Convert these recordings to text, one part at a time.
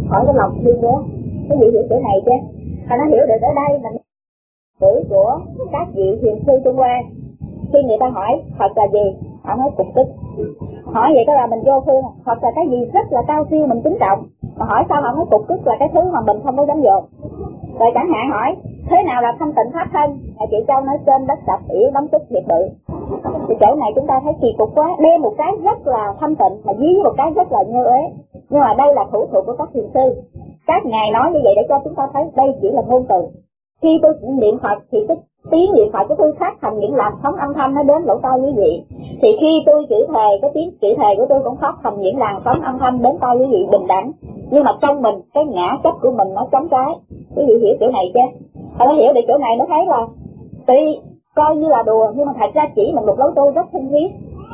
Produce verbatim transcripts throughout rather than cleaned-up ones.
hỏi cái lòng thương đó. Cái vị hiểu chỗ này chứ? Và nó hiểu được ở đây mình tuổi của các vị thiền sư Trung Hoa. Khi người ta hỏi Phật là gì, họ nói cục tức. Hỏi vậy có là mình vô phương, Phật là cái gì rất là cao siêu mình kính trọng. Mà hỏi sao họ nói cục tức là cái thứ mà mình không có dám dồn. Rồi chẳng hạn hỏi thế nào là thanh tịnh pháp thân, chị Châu nói trên đất sạch ỉa đóng tức thiệt bự. Thì chỗ này chúng ta thấy kỳ cục quá, đem một cái rất là thanh tịnh mà dí một cái rất là nhơ uế. Nhưng mà đây là thủ thuật của các thiền sư. Các ngài nói như vậy để cho chúng ta thấy đây chỉ là ngôn từ. Khi tôi niệm Phật thì cái tiếng niệm Phật của tôi phát thành những làn sóng âm thanh nó đến lỗ tai quý vị. Thì khi tôi chữ thề, cái tiếng chữ thề của tôi cũng phát thành những làn sóng âm thanh đến tai quý vị bình đẳng. Nhưng mà trong mình, cái ngã chấp của mình nó chống trái. Quý vị hiểu chỗ này chưa? Họ nó hiểu được chỗ này nó thấy là tuy coi như là đùa nhưng mà thật ra chỉ mình một lối tu rất thân thiết.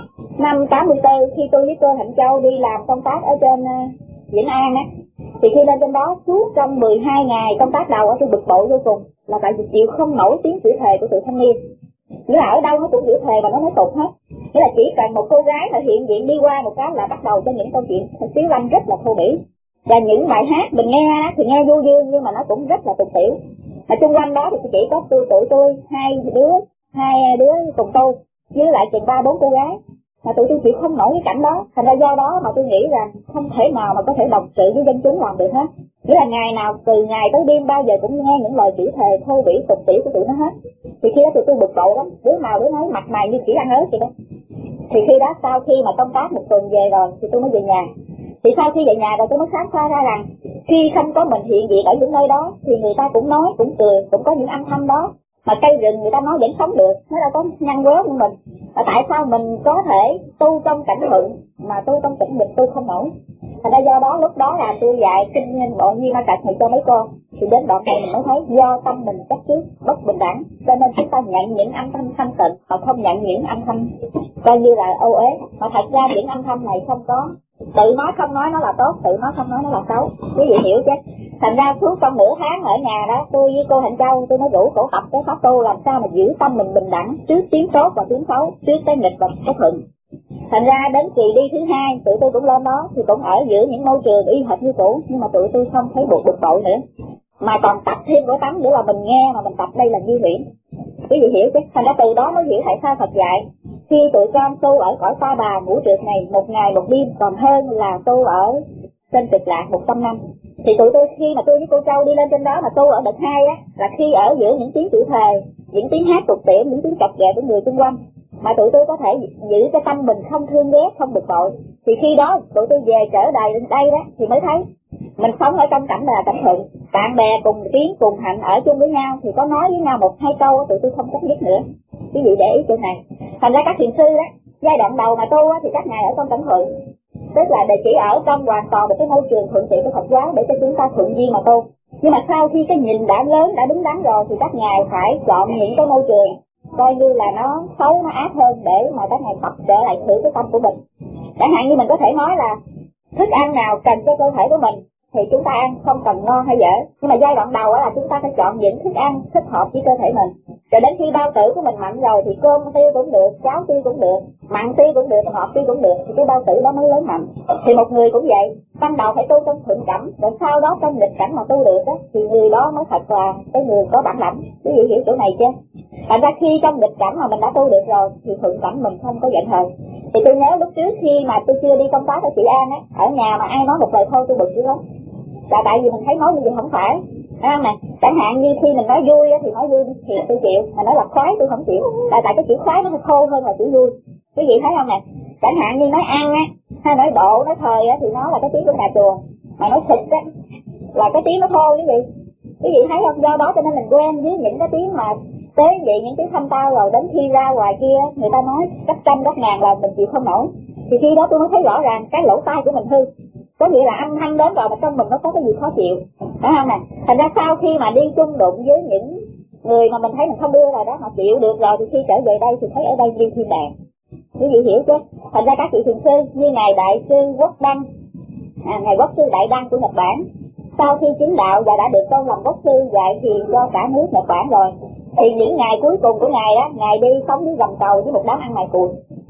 Năm tám mươi tư khi tôi với cô Hạnh Châu đi làm công tác ở trên uh, Vĩnh An á, thì khi lên trên đó suốt trong mười hai ngày công tác đầu ở tôi bực bội vô cùng, là tại vì chịu không nổi tiếng chữ thề của tụi thanh niên. Nghĩa là ở đâu nó cũng chữ thề và nó nói tục hết. Nghĩa là chỉ cần một cô gái mà hiện diện đi qua một cái là bắt đầu cho những câu chuyện tiếng Anh rất là thô bỉ. Và những bài hát mình nghe thì nghe vui dương nhưng mà nó cũng rất là tục tiểu. Mà chung quanh đó thì chỉ có tôi tụi tôi hai đứa hai đứa cùng tu với lại chừng ba bốn cô gái. Mà tụi tôi chịu không nổi cái cảnh đó. Thành ra do đó mà tôi nghĩ rằng không thể nào mà có thể đồng sự với dân chúng làm được hết. Nghĩa là ngày nào từ ngày tới đêm bao giờ cũng nghe những lời chữ thề thô bỉ tục tiểu của tụi nó hết. Thì khi đó tụi tôi bực bội lắm, đứa nào đứa nói mặt mày như chỉ ăn ớt vậy đó. Thì khi đó sau khi mà công tác một tuần về rồi thì tôi mới về nhà. Thì sau khi về nhà rồi tôi mới khám phá ra rằng khi không có mình hiện diện ở những nơi đó thì người ta cũng nói, cũng cười, cũng có những âm thanh đó. Mà cây rừng người ta nói vẫn sống được, nó đâu có nhăn quớ của mình. Và tại sao mình có thể tu trong cảnh thuận mà tu trong tĩnh mịch tu không nổi? Thành ra do đó lúc đó là tôi dạy kinh bộ Nhi Ma Cật này cho mấy con. Thì đến đoạn này mình mới thấy do tâm mình chấp trước bất bình đẳng, cho nên chúng ta nhận những âm thanh thanh tịnh mà không nhận những âm thanh coi như là ô uế. Mà thật ra những âm thanh này không có, tự nói không nói nó là tốt, tự nói không nói nó là xấu. Quý vị hiểu chứ? Thành ra suốt trong nửa tháng ở nhà đó, tôi với cô Hạnh Châu tôi nói rủ cổ tập cái pháp tu làm sao mà giữ tâm mình bình đẳng trước tiếng tốt và tiếng xấu, trước cái nghịch và cái thuận. Thành ra đến kỳ đi thứ hai tụi tôi cũng lên đó thì cũng ở giữa những môi trường y hệt như cũ, nhưng mà tụi tôi không thấy buộc bực bội nữa, mà còn tập thêm của tắm nữa là mình nghe mà mình tập đây là như huyễn. Quý vị hiểu chứ? Thành ra từ đó mới hiểu tại sao Phật dạy khi tụi con tu ở cõi Ta Bà ngũ trượt này một ngày một đêm còn hơn là tu ở trên Cực Lạc một trăm năm. Thì tụi tôi khi mà tôi với cô Châu đi lên trên đó mà tu ở đợt hai á, là khi ở giữa những tiếng chữ thề, những tiếng hát tục tiểu, những tiếng cặp ghẹ của người xung quanh mà tụi tôi có thể giữ cái tâm mình không thương ghét, không bực bội. Thì khi đó tụi tôi về trở đời lên đây đó thì mới thấy mình sống ở trong cảnh là cảnh thuận, bạn bè cùng tiếng cùng hạnh ở chung với nhau thì có nói với nhau một hai câu tụi tôi không có biết nữa. Quý vị để ý chỗ này. Thành ra các thiền sư đó giai đoạn đầu mà tu thì các ngài ở trong cảnh thuận, tức là để chỉ ở trong hoàn toàn một cái môi trường thuận tiện của Phật giáo để cho chúng ta thuận duyên mà tu. Nhưng mà sau khi cái nhìn đã lớn đã đúng đắn rồi thì các ngài phải chọn những cái môi trường coi như là nó xấu nó ác hơn để mà các ngài tập trở lại thử cái tâm của mình. Chẳng hạn như mình có thể nói là thức ăn nào cần cho cơ thể của mình thì chúng ta ăn, không cần ngon hay dở. Nhưng mà giai đoạn đầu là chúng ta phải chọn những thức ăn thích hợp với cơ thể mình. Rồi đến khi bao tử của mình mạnh rồi thì cơm tiêu cũng được, cháo tiêu cũng được, mặn tiêu cũng được, ngọt tiêu cũng được, thì cái bao tử đó mới lớn mạnh. Thì một người cũng vậy, ban đầu phải tu trong thuận cảnh, rồi sau đó trong nghịch cảnh mà tu được đó, thì người đó mới thật là cái người có bản lãnh. Quý vị hiểu chỗ này chưa? Thành ra khi trong nghịch cảnh mà mình đã tu được rồi thì thuận cảnh mình không có giận hờn. Thì tôi nhớ lúc trước khi mà tôi chưa đi công tác ở Trị An á, ở nhà mà ai nói một lời thôi tôi bực dữ lắm. Là tại vì mình thấy nói như vậy không phải. Thấy không nè? Chẳng hạn như khi mình nói vui thì nói vui thì tôi chịu, mà nói là khoái tôi không chịu. Tại tại cái chữ khoái nó thô hơn là chữ vui. Quý vị thấy không nè? Chẳng hạn như nói ăn á, hay nói độ, nói thời á thì nó là cái tiếng của nhà chùa. Mà nói thịt á là cái tiếng nó thô quý vị. Quý vị thấy không? Do đó cho nên mình quen với những cái tiếng mà tới vậy, những tiếng thanh tao, rồi đến khi ra ngoài kia người ta nói gấp trăm gấp ngàn lần mình chịu không nổi. Thì khi đó tôi mới thấy rõ ràng cái lỗ tai của mình hư. Có nghĩa là âm thanh đến rồi mà trong mình nó có cái gì khó chịu, phải không nè? Thành ra sau khi mà đi chung đụng với những người mà mình thấy mình không đưa rồi đó, họ chịu được rồi thì khi trở về đây thì thấy ở đây như thiên đàng. Quý vị hiểu chứ? Thành ra các vị thiền sư như ngài Đại sư Quốc Đăng, à, ngài Quốc sư Đại Đăng của Nhật Bản, sau khi chứng đạo và đã được tôn làm quốc sư dạy thiền cho cả nước Nhật Bản rồi, thì những ngày cuối cùng của ngài đó, ngài đi sống dưới gầm cầu với một đám ăn mày cùi.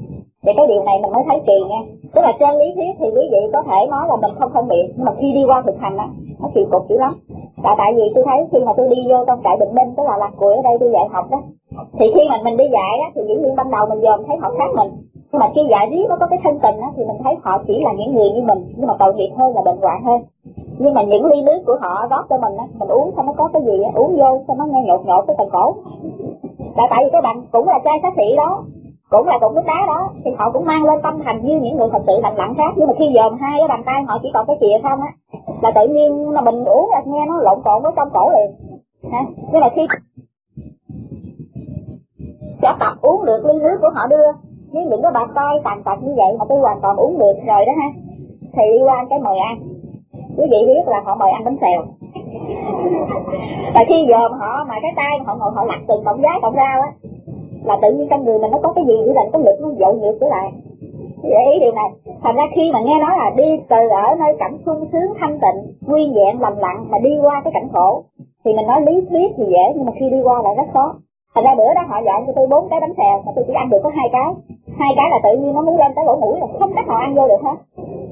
Và cái điều này mình mới thấy kỳ nha. Tức là trên lý thuyết thì quý vị có thể nói là mình không phân biệt, nhưng mà khi đi qua thực hành á, nó kỳ cục dữ lắm. Là tại vì tôi thấy khi mà tôi đi vô trong trại Bình Minh, tức là lạc củi ở đây tôi dạy học đó, thì khi mà mình đi dạy á, thì dĩ nhiên ban đầu mình dòm thấy họ khác mình. Nhưng mà khi dạy riết nó có cái thân tình á, thì mình thấy họ chỉ là những người như mình, nhưng mà tội nghiệp hơn là bệnh hoạn hơn. Nhưng mà những ly nước của họ rót cho mình á, mình uống sao nó có cái gì á, uống vô sao nó nghe nhột nhột cái phần cổ. Là tại vì cái bằng cũng là chai xá xị đó, cũng là cục nước đá đó, thì họ cũng mang lên tâm thành như những người thật sự lành lặn khác. Nhưng mà khi dòm hai cái bàn tay họ chỉ còn cái chìa không á, là tự nhiên là mình uống là nghe nó lộn xộn với trong cổ liền. Ha? Nhưng mà khi sẽ tập uống được ly nước của họ đưa, với những cái bàn tay tàn tật như vậy mà tôi hoàn toàn uống được rồi đó ha, thì đi qua cái mời ăn. Quý vị biết là họ mời ăn bánh xèo. Và khi dòm họ mà cái tay họ ngồi họ lặt từng động giái động rau á, là tự nhiên trong người mình nó có cái gì như là có lực nó dội ngược trở lại. Để ý điều này. Thành ra khi mà nghe nói là đi từ ở nơi cảnh sung sướng thanh tịnh nguyên vẹn lành lặn mà đi qua cái cảnh khổ, thì mình nói lý thuyết thì dễ, nhưng mà khi đi qua lại rất khó. Thành ra bữa đó họ dọn cho tôi bốn cái bánh xèo mà tôi chỉ ăn được có hai cái. Hai cái là tự nhiên nó muốn lên tới lỗ mũi là không cách nào ăn vô được hết.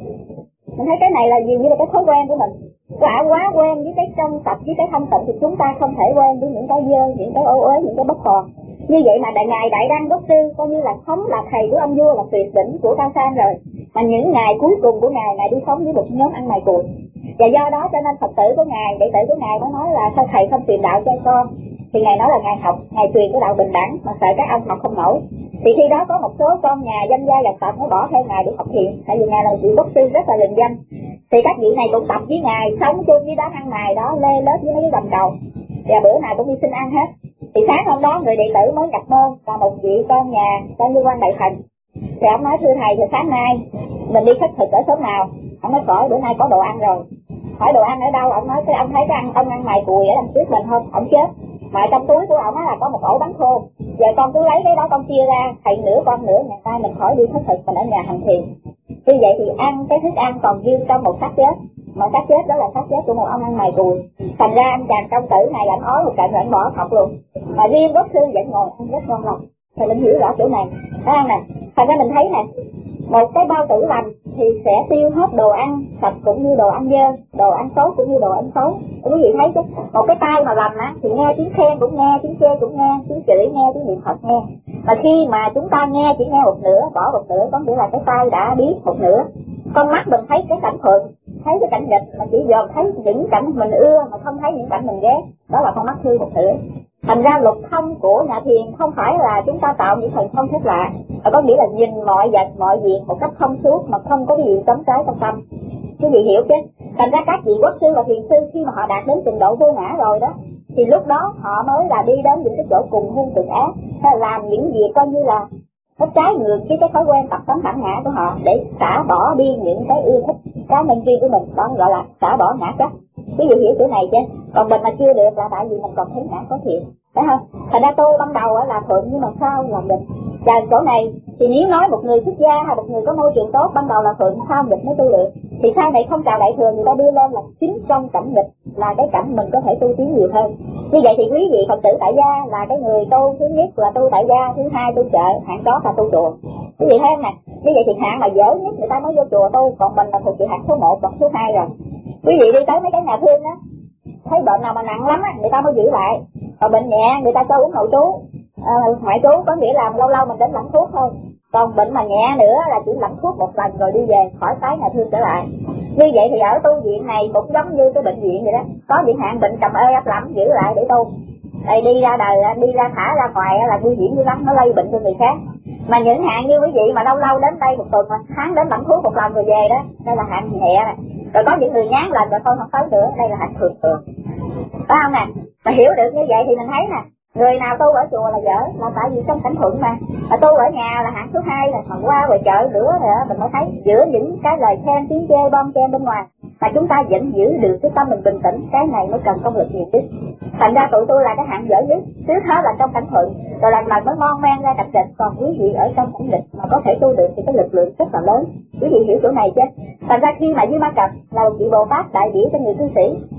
Mình thấy cái này là gì, như là cái thói quen của mình. Quả quá quen với cái trong sạch với cái thanh tịnh thì chúng ta không thể quen với những cái dơ, những cái ô uế, những cái bất còn. Như vậy mà đại ngài Đại Đăng Đốc Sư coi như là sống là thầy của ông vua, là tuyệt đỉnh của Cao Sang rồi. Mà những ngày cuối cùng của ngài, ngài đi sống với một nhóm ăn mày cùi. Và do đó cho nên Phật tử của ngài, đệ tử của ngài mới nói là sao thầy không truyền đạo cho con. Thì ngài nói là ngài học, ngài truyền cái đạo bình đẳng mà sợ các ông học không nổi. Thì khi đó có một số con nhà danh gia giặc tộc mới bỏ theo ngài để học thiền, tại vì ngài là một vị Đốc Sư rất là lừng danh. Thì các vị này cũng tập với ngài, sống chung với đám ăn mày đó, lê lết với mấy cái gầm cầu. Và bữa nào cũng đi xin ăn hết. Thì sáng hôm đó người đệ tử mới nhập môn và một vị con nhà con như quan đại thần. Thì ông nói thưa thầy, thì sáng nay mình đi khất thực ở sớm nào? Ông nói khỏi, bữa nay có đồ ăn rồi. Hỏi đồ ăn ở đâu? Ông nói cái ông thấy cái ăn ông ăn mày cùi ở đằng trước mình không? Ông chết. Mà trong túi của ông là có một ổ bánh khô. Giờ con cứ lấy cái đó con chia ra, thầy nửa con nửa, ngày mai mình khỏi đi khất thực, mình ở nhà hành thiền. Như vậy thì ăn cái thức ăn còn dư trong một xác chết. Mà xác chết đó là xác chết của một ông ăn mày cùi. Thành ra anh chàng công tử này ảnh ói một trận rồi ảnh bỏ học luôn. Mà riêng Đốc Sư vẫn ngồi ăn rất ngon lành. Thì mình hiểu rõ chỗ này, thấy không nè? Thành ra mình thấy nè, một cái bao tử lành thì sẽ tiêu hết đồ ăn sạch cũng như đồ ăn dơ, đồ ăn xấu cũng như đồ ăn xấu. Quý vị thấy chứ, một cái tai mà lành á thì nghe tiếng khen cũng nghe, tiếng chê cũng nghe, tiếng chửi nghe, tiếng niệm Phật nghe. Mà khi mà chúng ta nghe chỉ nghe một nửa, bỏ một nửa, có nghĩa là cái tai đã biết một nửa. Con mắt mình thấy cái cảnh thuận, thấy cái cảnh nghịch, mà chỉ dòm thấy những cảnh mình ưa mà không thấy những cảnh mình ghét, đó là con mắt hư một nửa. Thành ra luật thông của nhà thiền không phải là chúng ta tạo những thần thông phép lạ, mà có nghĩa là nhìn mọi vật mọi việc một cách thông suốt mà không có cái gì cấm trái trong tâm. Quý vị hiểu chứ? Thành ra các vị Quốc sư và thiền sư khi mà họ đạt đến trình độ vô ngã rồi đó, thì lúc đó họ mới là đi đến những cái chỗ cùng hung cực ác, hay là làm những việc coi như là nó trái ngược với cái thói quen tập tánh bản ngã của họ, để xả bỏ đi những cái yêu thích cá nhân riêng của mình, đó gọi là xả bỏ ngã chấp. Quý vị hiểu chỗ này chứ? Còn mình mà chưa được là tại vì mình còn thấy ngã có thiện, phải không? Thành ra tôi ban đầu là thuận, nhưng mà sau là nghịch. Và chỗ này thì nếu nói một người xuất gia hay một người có môi trường tốt, ban đầu là thuận, sau nghịch mới tu được. Thì sau này không chào đại thừa, người ta đưa lên là chính trong cảnh nghịch là cái cảnh mình có thể tu tiến nhiều hơn. Như vậy thì quý vị Phật tử tại gia là cái người tu thứ nhất là tu tại gia, thứ hai tu chợ, hạng đó là tu chùa. Quý vị thấy không nè? Như vậy thì hạng mà dở nhất người ta mới vô chùa tu, còn mình là thuộc về hạng số một hoặc số hai rồi. Quý vị đi tới mấy cái nhà thương á, thấy bệnh nào mà nặng lắm á, người ta mới giữ lại. Còn bệnh nhẹ người ta cho uống nội trú, à, ngoại trú, có nghĩa là lâu lâu mình đến lãnh thuốc thôi. Còn bệnh mà nhẹ nữa là chỉ lãnh thuốc một lần rồi đi về, khỏi tái nhà thương trở lại. Như vậy thì ở tu viện này cũng giống như cái bệnh viện vậy đó, có những hạn bệnh trầm ê ấp lắm giữ lại để tu. Đây đi ra đời, đi ra thả ra ngoài là nguy hiểm dữ lắm, nó lây bệnh cho người khác. Mà những hạn như quý vị mà lâu lâu đến đây một tuần, tháng đến lãnh thuốc một lần rồi về đó, đây là hạn nhẹ này. Rồi có những người nhán lần rồi thôi không tới nữa, đây là hạn thường thường. Phải không nè? Mà hiểu được như vậy thì mình thấy nè, người nào tu ở chùa là dở, là tại vì trong cảnh thuận mà. Mà tu ở nhà là hạng số hai, là mà qua ngoài chợ nữa rồi mình mới thấy giữa những cái lời khen tiếng chê bon chen bên ngoài mà chúng ta vẫn giữ được cái tâm mình bình tĩnh, cái này mới cần công lực nhiều nhất. Thành ra tụi tôi là cái hạng dở nhất, trước hết là trong cảnh thuận, rồi lần lần mới mon men ra cảnh nghịch. Còn quý vị ở trong cảnh nghịch mà có thể tu được thì cái lực lượng rất là lớn. Quý vị hiểu chỗ này chứ? Thành ra khi mà dưới ma cật là một vị Bồ Tát đại biểu cho người cư sĩ,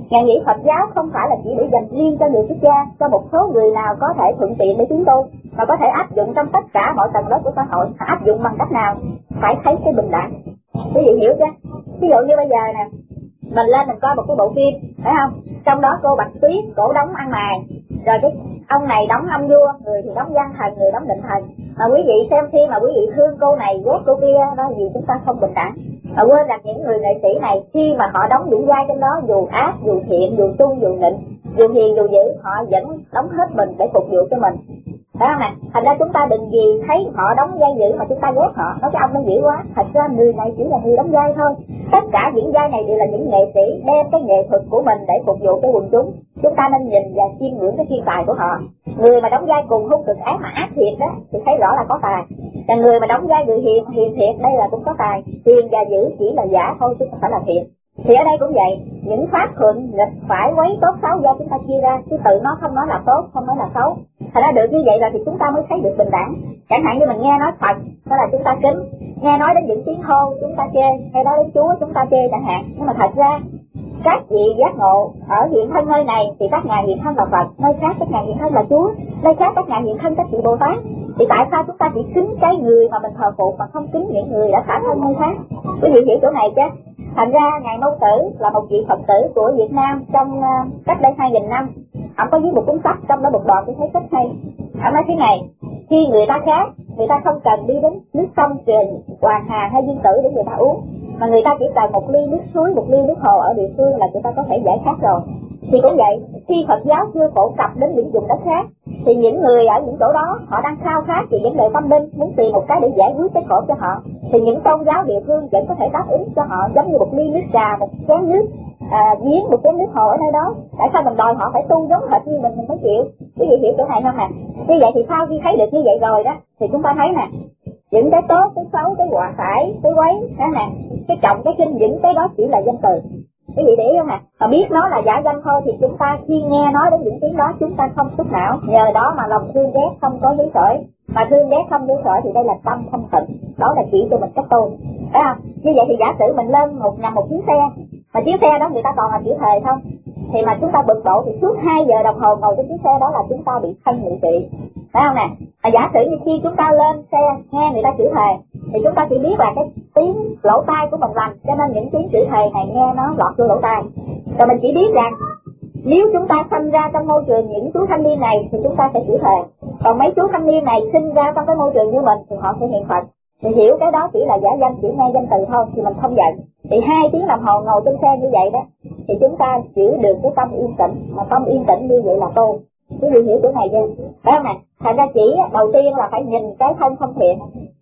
Ngài nghĩ Phật giáo không phải là chỉ để dành riêng cho người xuất gia, cho một số người nào có thể thuận tiện để tiến tu, mà có thể áp dụng trong tất cả mọi tầng lớp của xã hội. Áp dụng bằng cách nào? Phải thấy cái bình đẳng. Quý vị hiểu chứ? Ví dụ như bây giờ nè, mình lên mình coi một cái bộ phim, phải không? Trong đó cô Bạch Tuyết, cổ đóng ăn mày, rồi cái ông này đóng ông vua, người thì đóng văn thần, người đóng định thần. Mà quý vị xem khi mà quý vị thương cô này, ghét cô kia, đó gì chúng ta không bình đẳng. Mà quên rằng những người nghệ sĩ này khi mà họ đóng những vai trong đó, dù ác, dù thiện, dù tu, dù nịnh, dù hiền, dù dữ, họ vẫn đóng hết mình để phục vụ cho mình. Phải không nè? Thành ra chúng ta đừng gì thấy họ đóng vai dữ mà chúng ta ghét họ, nói cái ông nó dữ quá. Thật ra người này chỉ là người đóng vai thôi. Tất cả những vai này đều là những nghệ sĩ đem cái nghệ thuật của mình để phục vụ cho quần chúng. Chúng ta nên nhìn và chiêm ngưỡng cái chuyên tài của họ. Người mà đóng vai cùng hung cực ác mà ác thiệt đó thì thấy rõ là có tài. Và người mà đóng vai người hiền hiền thiệt, đây là cũng có tài. Hiền và dữ chỉ là giả thôi chứ không phải là thiện. Thì ở đây cũng vậy, những pháp thuận nghịch phải quấy tốt xấu do chúng ta chia ra, chứ tự nó không nói là tốt, không nói là xấu. Thành ra được như vậy là thì chúng ta mới thấy được bình đẳng. Chẳng hạn như mình nghe nói Phật, đó là chúng ta kính, nghe nói đến những tiếng hô chúng ta chê, hay nói đến Chúa chúng ta chê chẳng hạn. Nhưng mà thật ra các vị giác ngộ ở hiện thân nơi này thì các ngài hiện thân là Phật, nơi khác các ngài hiện thân là Chúa, nơi khác các ngài hiện thân các vị Bồ Tát. Thì tại sao chúng ta chỉ kính cái người mà mình thờ phụng mà không kính những người đã xả thân nơi khác? Quý vị hiểu chỗ này chứ? Thành ra ngài Mâu Tử là một vị Phật tử của Việt Nam trong uh, cách đây hai nghìn năm. Ông có viết một cuốn sách, trong đó một đoạn tôi thấy rất hay. Ông nói thế này: khi người ta khác, người ta không cần đi đến nước sông, truyền, hoàng hà hay dương tử để người ta uống, mà người ta chỉ cần một ly nước suối, một ly nước hồ ở địa phương là người ta có thể giải khát rồi. Thì cũng vậy, khi Phật giáo chưa phổ cập đến những vùng đất khác, thì những người ở những chỗ đó họ đang khao khát về vấn đề tâm linh, muốn tìm một cái để giải quyết cái khổ cho họ, thì những tôn giáo địa phương vẫn có thể đáp ứng cho họ, giống như một ly nước trà, một chén nước à, giếng, một chén nước hồ ở nơi đó. Tại sao mình đòi họ phải tu giống hệt như mình mình mới chịu? Quý vị hiểu chỗ này không nè? Như vậy thì sau khi thấy được như vậy rồi đó, thì chúng ta thấy nè, những cái tốt, cái xấu, cái hòa phải, cái quấy, đó nè, cái trọng, cái khinh, những cái đó chỉ là danh từ. Quý vị để ý không nè? Mà biết nó là giả danh thôi thì chúng ta khi nghe nói đến những tiếng đó chúng ta không xúc não, nhờ đó mà lòng thương ghét không có lý khởi. Mà thương ghét không lý khởi thì đây là tâm không tịnh, đó là chỉ cho mình cách tu. Thấy không? Như vậy thì giả sử mình lên một nằm một chuyến xe, mà chiếc xe đó người ta còn là chữ thề không, thì mà chúng ta bực bội thì suốt hai giờ đồng hồ ngồi trên chiếc xe đó là chúng ta bị thân ngự trị. Phải không nè? Mà giả sử như khi chúng ta lên xe nghe người ta chữ thề thì chúng ta chỉ biết là cái tiếng lỗ tai của mình lành, cho nên những tiếng chữ thề này nghe nó lọt vô lỗ tai. Rồi mình chỉ biết rằng nếu chúng ta sinh ra trong môi trường những chú thanh niên này thì chúng ta sẽ chữ thề, còn mấy chú thanh niên này sinh ra trong cái môi trường như mình thì họ sẽ hiện Phật. Thì hiểu cái đó chỉ là giả danh, chỉ nghe danh từ thôi thì mình không giận. Thì hai tiếng đồng hồ ngồi trên xe như vậy đó thì chúng ta giữ được cái tâm yên tĩnh, mà tâm yên tĩnh như vậy là tu. Quý vị hiểu chỗ này chưa? Phải không nè? Thành ra chỉ đầu tiên là phải nhìn cái thân không thiện,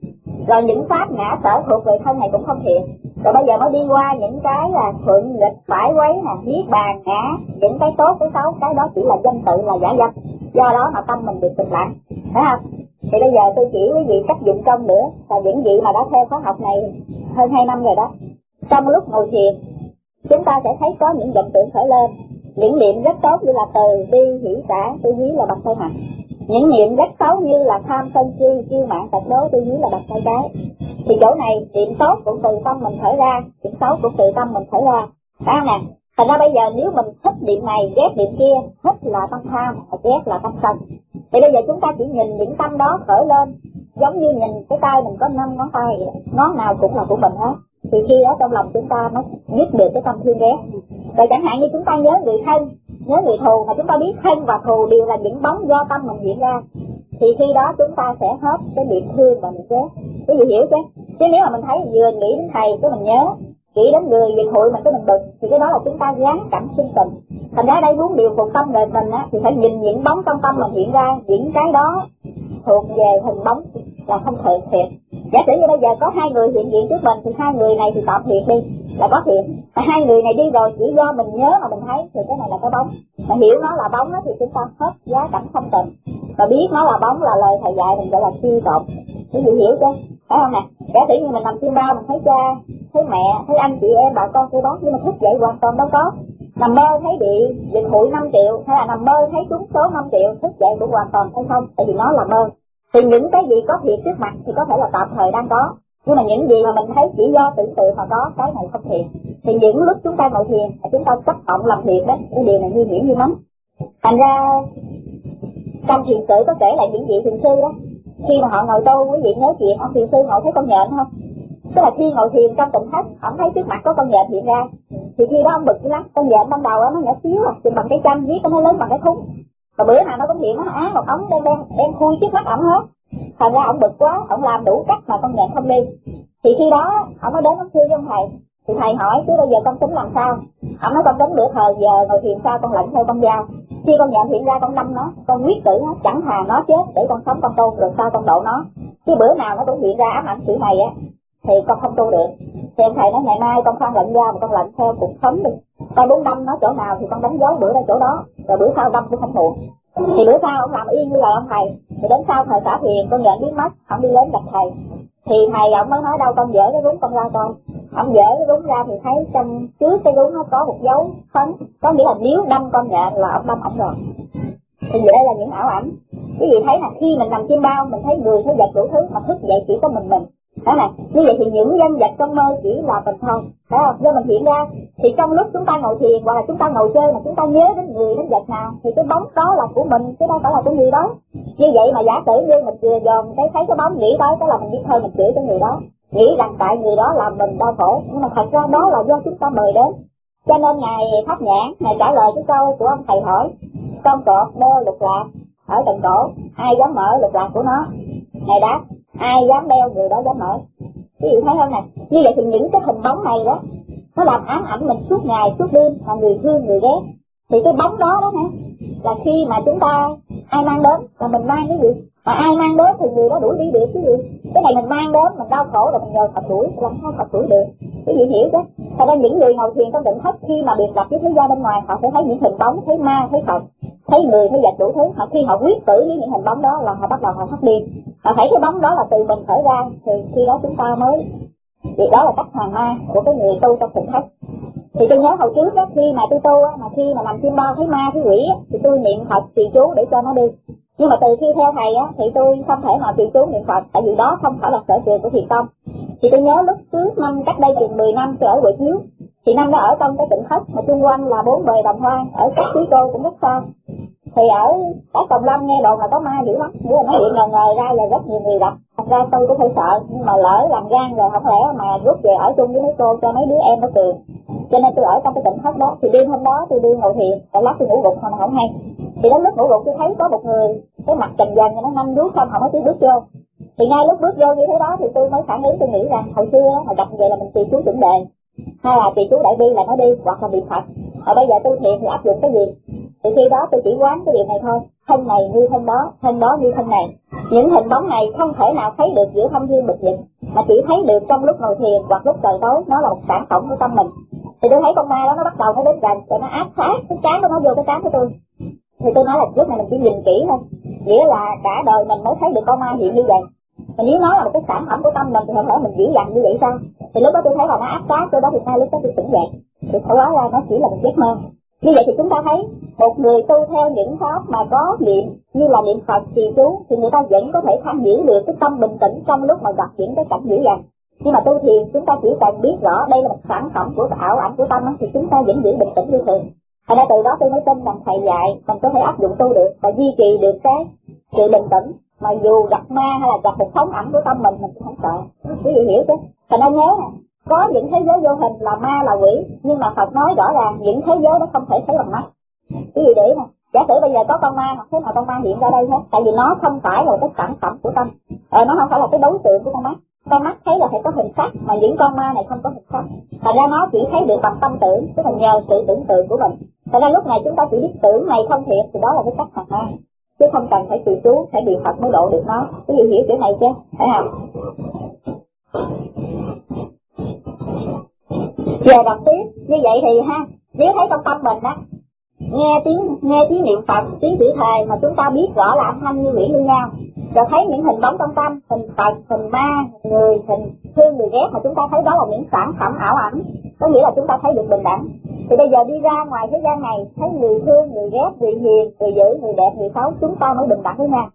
rồi những pháp ngã sở thuộc về thân này cũng không thiện, rồi bây giờ mới đi qua những cái là thuận nghịch phải quấy nè, niết bàn ngã, những cái tốt cái xấu, cái đó chỉ là danh tự, là giả danh. Do đó mà tâm mình được tịch lặng, phải không? Thì bây giờ tôi chỉ quý vị cách dụng công nữa, và những vị mà đã theo khóa học này hơn hai năm rồi đó, trong lúc ngồi thiền chúng ta sẽ thấy có những vọng tưởng khởi lên, những niệm rất tốt như là từ bi hỷ xả, tôi ví là bậc thai hạnh. Những niệm rất xấu như là tham sân si kiêu mạn tật đố, tôi ví là bậc thai cái. Thì chỗ này niệm tốt cũng từ tâm mình khởi ra, niệm xấu cũng từ tâm mình khởi ra, phải không nè? Thành ra bây giờ nếu mình thích niệm này, ghét niệm kia, thích là tâm tham, ghét là tâm sân, thì bây giờ chúng ta chỉ nhìn những tâm đó khởi lên, giống như nhìn cái tay mình có năm ngón tay, ngón nào cũng là của mình hết. Thì khi đó trong lòng chúng ta mới dứt được cái tâm thương ghét. Rồi chẳng hạn như chúng ta nhớ người thân, nhớ người thù, mà chúng ta biết thân và thù đều là những bóng do tâm mình hiện ra, thì khi đó chúng ta sẽ hết cái niệm thương và niệm ghét. Quý vị hiểu chứ? Chứ nếu mà mình thấy vừa nghĩ đến thầy cái mình nhớ, nghĩ đến người việc hội mình cái mình bực, thì cái đó là chúng ta gán cảm sinh tình. Thành ra đây muốn điều phục tâm đời mình á, thì phải nhìn những bóng trong tâm mình hiện ra, những cái đó thuộc về hình bóng là không thể thiện. Giả sử như bây giờ có hai người hiện diện trước mình, thì hai người này thì tạm thiện đi, là có thiện. Mà hai người này đi rồi chỉ do mình nhớ mà mình thấy, thì cái này là cái bóng. Mà hiểu nó là bóng đó thì chúng ta hết giá cảnh không tình. Và biết nó là bóng là lời thầy dạy mình gọi là suy cộng. Quý vị hiểu chưa? Phải không nè? Giả sử như mình nằm chim bao, mình thấy cha, thấy mẹ, thấy anh chị em, bà con cô bác, nhưng mà thức dậy hoàn toàn đâu có. Nằm mơ thấy bị dịch hụi năm triệu, hay là nằm mơ thấy trúng số năm triệu, thức dậy cũng hoàn toàn hay không, tại vì nó là mơ. Thì những cái gì có thiệt trước mặt thì có thể là tạm thời đang có, Nhưng mà những gì mà mình thấy chỉ do tưởng tượng mà có, cái này không thiền. Thì những lúc chúng ta ngồi thiền, chúng ta chấp vọng làm thiền đó, cái điều này nguy hiểm như lắm. Thành ra trong thiền sự có kể lại những vị thiền sư đó, khi mà họ ngồi tu, quý vị nhớ chuyện ông thiền sư ngồi thấy con nhện không? Tức là khi ngồi thiền trong tỉnh thất, ông thấy trước mặt có con nhện hiện ra, thì khi đó ông bực lắm. Con nhện ban đầu nó nhỏ xíu à, chừng bằng cái chân, viết nó lớn bằng cái thúng. Và bữa nào nó cũng hiện nó á một ống đen đen em khui trước mắt ổng hết. Thành ra ổng bực quá, ổng làm đủ cách mà con nhện không đi. Thì khi đó ổng mới đến ông thưa với ông thầy. Thì thầy hỏi chứ bây giờ con tính làm sao? Ổng nói con tính bữa thời giờ ngồi thiền sao con lệnh theo con dao. Khi con nhện hiện ra con đâm nó, con quyết tử nó, chẳng thà nó chết để con sống con tu, rồi sao con độ nó. Chứ bữa nào nó cũng hiện ra ám ảnh chữ này á, thì con không tu được. Thì ông thầy nói ngày mai con không lệnh dao mà con lệnh theo cuộc sống đi. Con muốn đâm nó chỗ nào thì con đánh dấu bữa ra chỗ đó, rồi bữa sau đâm cũng không muộn. Thì bữa sau ông làm y như lời ông thầy. Thì đến sau thời xả thiền con nhện biến mất, ông đi đến gặp thầy. Thì thầy ông mới nói đâu con dỡ cái rúng con ra coi. Ông dỡ cái rúng ra thì thấy trong trước cái rúng nó có một dấu phấn, có nghĩa là nếu đâm con nhện là ông đâm ổng rồi. Thì vậy là những ảo ảnh. Quý vị thấy là khi mình nằm chim bao, mình thấy người thấy vật đủ thứ, mà thức dậy chỉ có mình mình. Đó này, như vậy thì những nhân vật trong mơ chỉ là mình thôi, phải không? Do mình hiện ra, thì trong lúc chúng ta ngồi thiền hoặc là chúng ta ngồi chơi mà chúng ta nhớ đến người đến vật nào, thì cái bóng đó là của mình, chứ đâu phải là của người đó. Như vậy mà giả sử như mình vừa dòm cái thấy cái bóng nghĩ tới, đó là mình biết thôi mình chửi cái người đó, nghĩ rằng tại người đó làm mình đau khổ, nhưng mà thật ra đó là do chúng ta mời đến. Cho nên ngài Pháp Nhãn, ngài trả lời cái câu của ông thầy hỏi, con cọp đeo lục lạc ở cần cổ, ai dám mở lục lạc của nó? Ngài đáp, ai dám đeo người đó dám mở. Quý vị thấy không nè? Như vậy thì những cái hình bóng này đó, nó làm ám ảnh mình suốt ngày suốt đêm, mà người thương người ghét. Thì cái bóng đó đó nè, là khi mà chúng ta ai mang đến là mình mang cái gì, mà ai mang đến thì người đó đuổi đi được cái gì. Cái này mình mang đến mình đau khổ rồi mình nhờ Phật đuổi, làm sao Phật đuổi được? Quý vị hiểu chứ? Thật ra những người ngồi thiền trong định thất khi mà biệt lập với thế gian bên ngoài, họ sẽ thấy những hình bóng, thấy ma, thấy Phật, thấy người, thấy vật đủ thứ. Mà khi họ quyết tử với những hình bóng đó là họ bắt đầu họ thất điên. Họ thấy cái bóng đó là từ mình khởi ra, thì khi đó chúng ta mới, vì đó là cách hàng ma của cái người tu trong tỉnh thất. Thì tôi nhớ hồi trước đó, khi mà tôi tu á, mà khi mà nằm chim bao thấy ma thấy quỷ á, thì tôi niệm Phật trì chú để cho nó đi. Nhưng mà từ khi theo thầy á, thì tôi không thể nào trì chú niệm Phật, tại vì đó không phải là sở trường của thiền tông. Thì tôi nhớ lúc trước năm cách đây chừng mười năm tôi ở Huệ Chiếu, thì năm đó ở trong cái tỉnh thất mà xung quanh là bốn bề đồng hoang, ở các quý cô cũng rất xa. Thì ở các Cồng Lâm nghe đồn là có ma dữ lắm, bữa nó hiện ngờ ngời ra là rất nhiều người gặp. Thật ra tôi cũng hơi sợ, nhưng mà lỡ làm gan rồi không lẽ mà rút về ở chung với mấy cô cho mấy đứa em nó cười. Cho nên tôi ở trong cái tỉnh thất đó. Thì đêm hôm đó tôi đi ngồi thiền, tại lát tôi ngủ gục mà không hay. Thì đến lúc ngủ gục tôi thấy có một người, cái mặt trần dần nó nhanh đuối không, họ mới tôi bước vô. Thì ngay lúc bước vô như thế đó thì tôi mới phản ứng, tôi nghĩ rằng hồi xưa mà gặp vậy là mình trì chú chuẩn đề, hay là trì chú đại bi là nó đi, hoặc là bị Phật. Ở bây giờ tôi thiền thì áp dụng cái gì? Thì khi đó tôi chỉ quán cái điều này thôi, thân này như thân đó, thân đó như thân này. Những hình bóng này không thể nào thấy được giữa thông thiên bực dịch, mà chỉ thấy được trong lúc ngồi thiền hoặc lúc trời tối, nó là một sản phẩm của tâm mình. Thì tôi thấy con ma đó nó bắt đầu nó đến gần, rồi nó áp sát cái trán của nó vô cái trán của tôi. Thì tôi nói là lúc này mình chỉ nhìn kỹ thôi, nghĩa là cả đời mình mới thấy được con ma hiện như vậy. Mà nếu nó là một cái sản phẩm của tâm mình thì không lẽ mình dữ dằn như vậy sao? Thì lúc đó tôi thấy là nó áp sát tôi đó, thì ngay lúc đó tôi tỉnh dậy. Thì khổ quá ra nó chỉ là một giấc mơ. Như vậy thì chúng ta thấy một người tu theo những pháp mà có niệm như là niệm Phật trì chú thì người ta vẫn có thể tham giữ được cái tâm bình tĩnh trong lúc mà gặp những cái cảnh dữ dằn. Nhưng mà tu thiền chúng ta chỉ cần biết rõ đây là một sản phẩm của ảo ảnh của tâm thì chúng ta vẫn giữ bình tĩnh như thường. Thành ra từ đó tôi mới tin rằng thầy dạy mình có thể áp dụng tu được và duy trì được cái sự bình tĩnh, mà dù gặp ma hay là gặp một phóng ảnh của tâm mình mình cũng không sợ. Quý vị hiểu chứ? Thành ra nhớ nè, có những thế giới vô hình là ma là quỷ, nhưng mà Phật nói rõ ràng những thế giới đó không thể thấy bằng mắt. Quý vị để nè, giả sử bây giờ có con ma hoặc thế nào con ma hiện ra đây hết, tại vì nó không phải là cái sản phẩm của tâm, ờ, nó không phải là cái đối tượng của con mắt. Con mắt thấy là phải có hình sắc, mà những con ma này không có hình sắc. Thành ra nó chỉ thấy được bằng tâm tưởng, tức là nhờ sự tưởng tượng của mình. Thành ra lúc này chúng ta chỉ biết tưởng này không thiệt thì đó là cái cách hàng ma, chứ không cần phải trì chú, phải bị Phật mới độ được nó. Quý vị hiểu chỗ này chưa? Phải không? Giờ đọc tiếp như vậy thì ha, nếu thấy trong tâm mình á, nghe tiếng nghe tiếng niệm Phật, tiếng chữ thề mà chúng ta biết rõ là âm thanh như nguyễn như nhau, rồi thấy những hình bóng trong tâm, hình Phật, hình ma, người, hình thương người ghét mà chúng ta thấy đó là những sản phẩm ảo ảnh, có nghĩa là chúng ta thấy được bình đẳng. Thì bây giờ đi ra ngoài thế gian này, thấy người thương, người ghét, người hiền, người dữ, người đẹp, người xấu, chúng ta mới bình đẳng với nhau.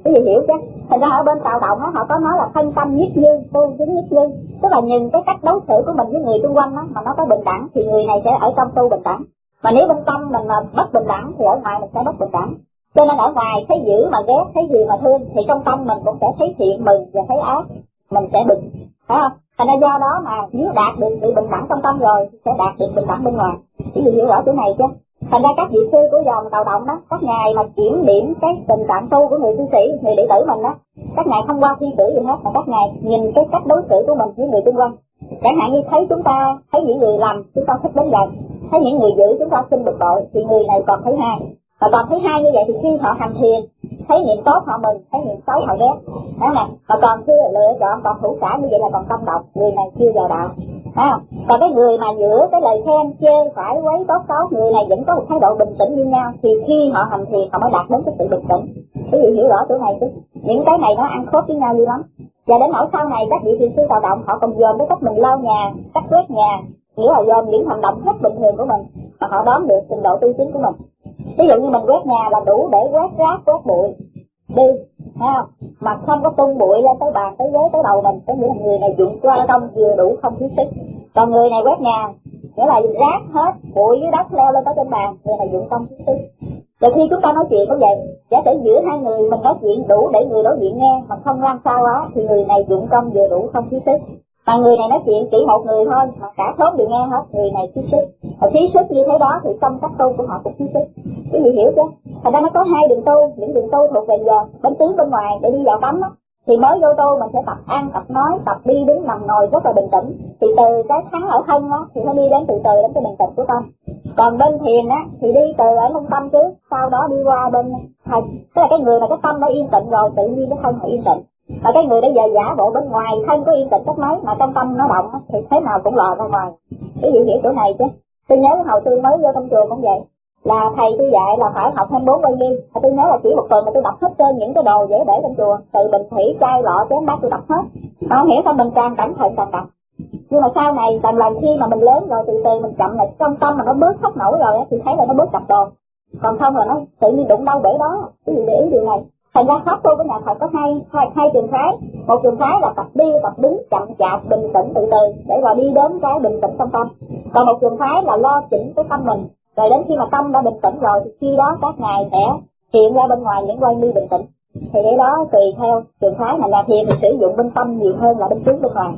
Cái gì hiểu chứ? Thành ra ở bên Tào Động á, họ có nói là thân tâm nhất như, tu chứng nhất như. Tức là nhìn cái cách đối xử của mình với người xung quanh á, mà nó có bình đẳng thì người này sẽ ở trong tu bình đẳng. Mà nếu bên tâm mình mà bất bình đẳng thì ở ngoài mình sẽ bất bình đẳng. Cho nên ở ngoài thấy dữ mà ghét, thấy gì mà thương, thì trong tâm mình cũng sẽ thấy thiện mừng và thấy ác mình sẽ bực, phải không? Thành ra do đó mà nếu đạt được sự bình đẳng trong tâm rồi sẽ đạt được bình đẳng bên ngoài. Chỉ hiểu rõ chỗ này chứ. Thành ra các vị sư của dòng Tào Động đó, các ngài mà kiểm điểm cái tình trạng tu của người tu sĩ, người đệ tử mình đó, các ngài không qua thi cử gì hết, mà các ngài nhìn cái cách đối xử của mình với người xung quanh. Chẳng hạn như thấy chúng ta, thấy những người làm chúng ta thích đến gần, thấy những người dữ chúng ta xin bực bội, thì người này còn thấy hai. Mà còn thấy hai như vậy thì khi họ hành thiền, thấy niệm tốt họ mừng, thấy niệm xấu họ ghét, đó nè. Mà còn khi lựa chọn còn thủ cả như vậy là còn tâm độc, người này chưa vào đạo, phải không? Còn cái người mà giữa cái lời khen chê phải quấy tốt xấu, người này vẫn có một thái độ bình tĩnh như nhau, thì khi họ hành thiền họ mới đạt đến cái sự bình tĩnh. Quý vị hiểu rõ chỗ này chứ? Những cái này nó ăn khớp với nhau như lắm. Và đến nỗi sau này các vị thiền sư Tào Động họ còn dòm cái cách mình lau nhà, cách quét nhà, nghĩa là dòm những hành động rất bình thường của mình mà họ đoán được trình độ tu chứng của mình. Ví dụ như mình quét nhà là đủ để quét rác, quét bụi đi, thấy không? Mà không có tung bụi lên tới bàn, tới ghế, tới đầu mình, có nghĩa là người này dụng qua công vừa đủ, không thiếu sức. Còn người này quét nhà, nghĩa là rác hết, bụi dưới đất leo lên tới trên bàn, người này dụng công thiếu sức. Rồi khi chúng ta nói chuyện cũng vậy, giả sử giữa hai người mình nói chuyện đủ để người đối diện nghe mà không làm sao đó, thì người này dụng công vừa đủ, không thiếu sức. Mà người này nói chuyện chỉ một người thôi mà cả thốn đều nghe hết, người này thiếu sức. Và thiếu sức như thế đó thì trong các tu của họ cũng thiếu sức. Cái gì hiểu chứ? Thành ra nó có hai đường tu, những đường tu thuộc về giờ bên tướng bên ngoài để đi vào tắm á, thì mới vô tu mình sẽ tập ăn, tập nói, tập đi đứng nằm ngồi rất là bình tĩnh. Thì từ cái thắng ở thân á thì nó đi đến từ từ đến cái bình tĩnh của tâm. Còn bên thiền á thì đi từ ở trong tâm trước, sau đó đi qua bên thân. Tức là cái người mà cái tâm đã yên tĩnh rồi, tự nhiên cái thân nó yên tĩnh. Và cái người đã giờ giả bộ bên ngoài thân có yên tĩnh cách mấy mà trong tâm nó động á, thì thế nào cũng lò ra ngoài. Cái gì hiểu chỗ này chứ? Tôi nhớ hồi tôi mới vô trong trường cũng vậy, là thầy tôi dạy là phải học hai mươi bốn quay ly. Tôi nhớ là chỉ một tuần mà tôi đọc hết trơn những cái đồ dễ để trong chùa, từ bình thủy chai lọ chén bát tôi đọc hết. Mà không hiểu sao mình càng cẩn thận càng đọc. Nhưng mà sau này lần lần khi mà mình lớn rồi từ từ mình chậm lại trong tâm mà nó bớt khóc nổi rồi á, thì thấy là nó bớt đập đồ. Còn không là nó tự nhiên đụng đâu bể đó. Cái gì để ý điều này. Thành ra pháp tu của nhà Phật có hai, hai, hai trường phái. Một trường phái là tập đi, tập đứng, chậm chạp, bình tĩnh từ từ để rồi đi đến cái bình tĩnh trong tâm. Còn một trường phái là lo chỉnh cái tâm mình. Rồi đến khi mà tâm đã bình tĩnh rồi thì khi đó các ngài sẽ hiện ra bên ngoài những quay ly bình tĩnh. Thì cái đó tùy theo trường phái, mà nhà thiền thì sử dụng bên tâm nhiều hơn là bên tướng bên ngoài.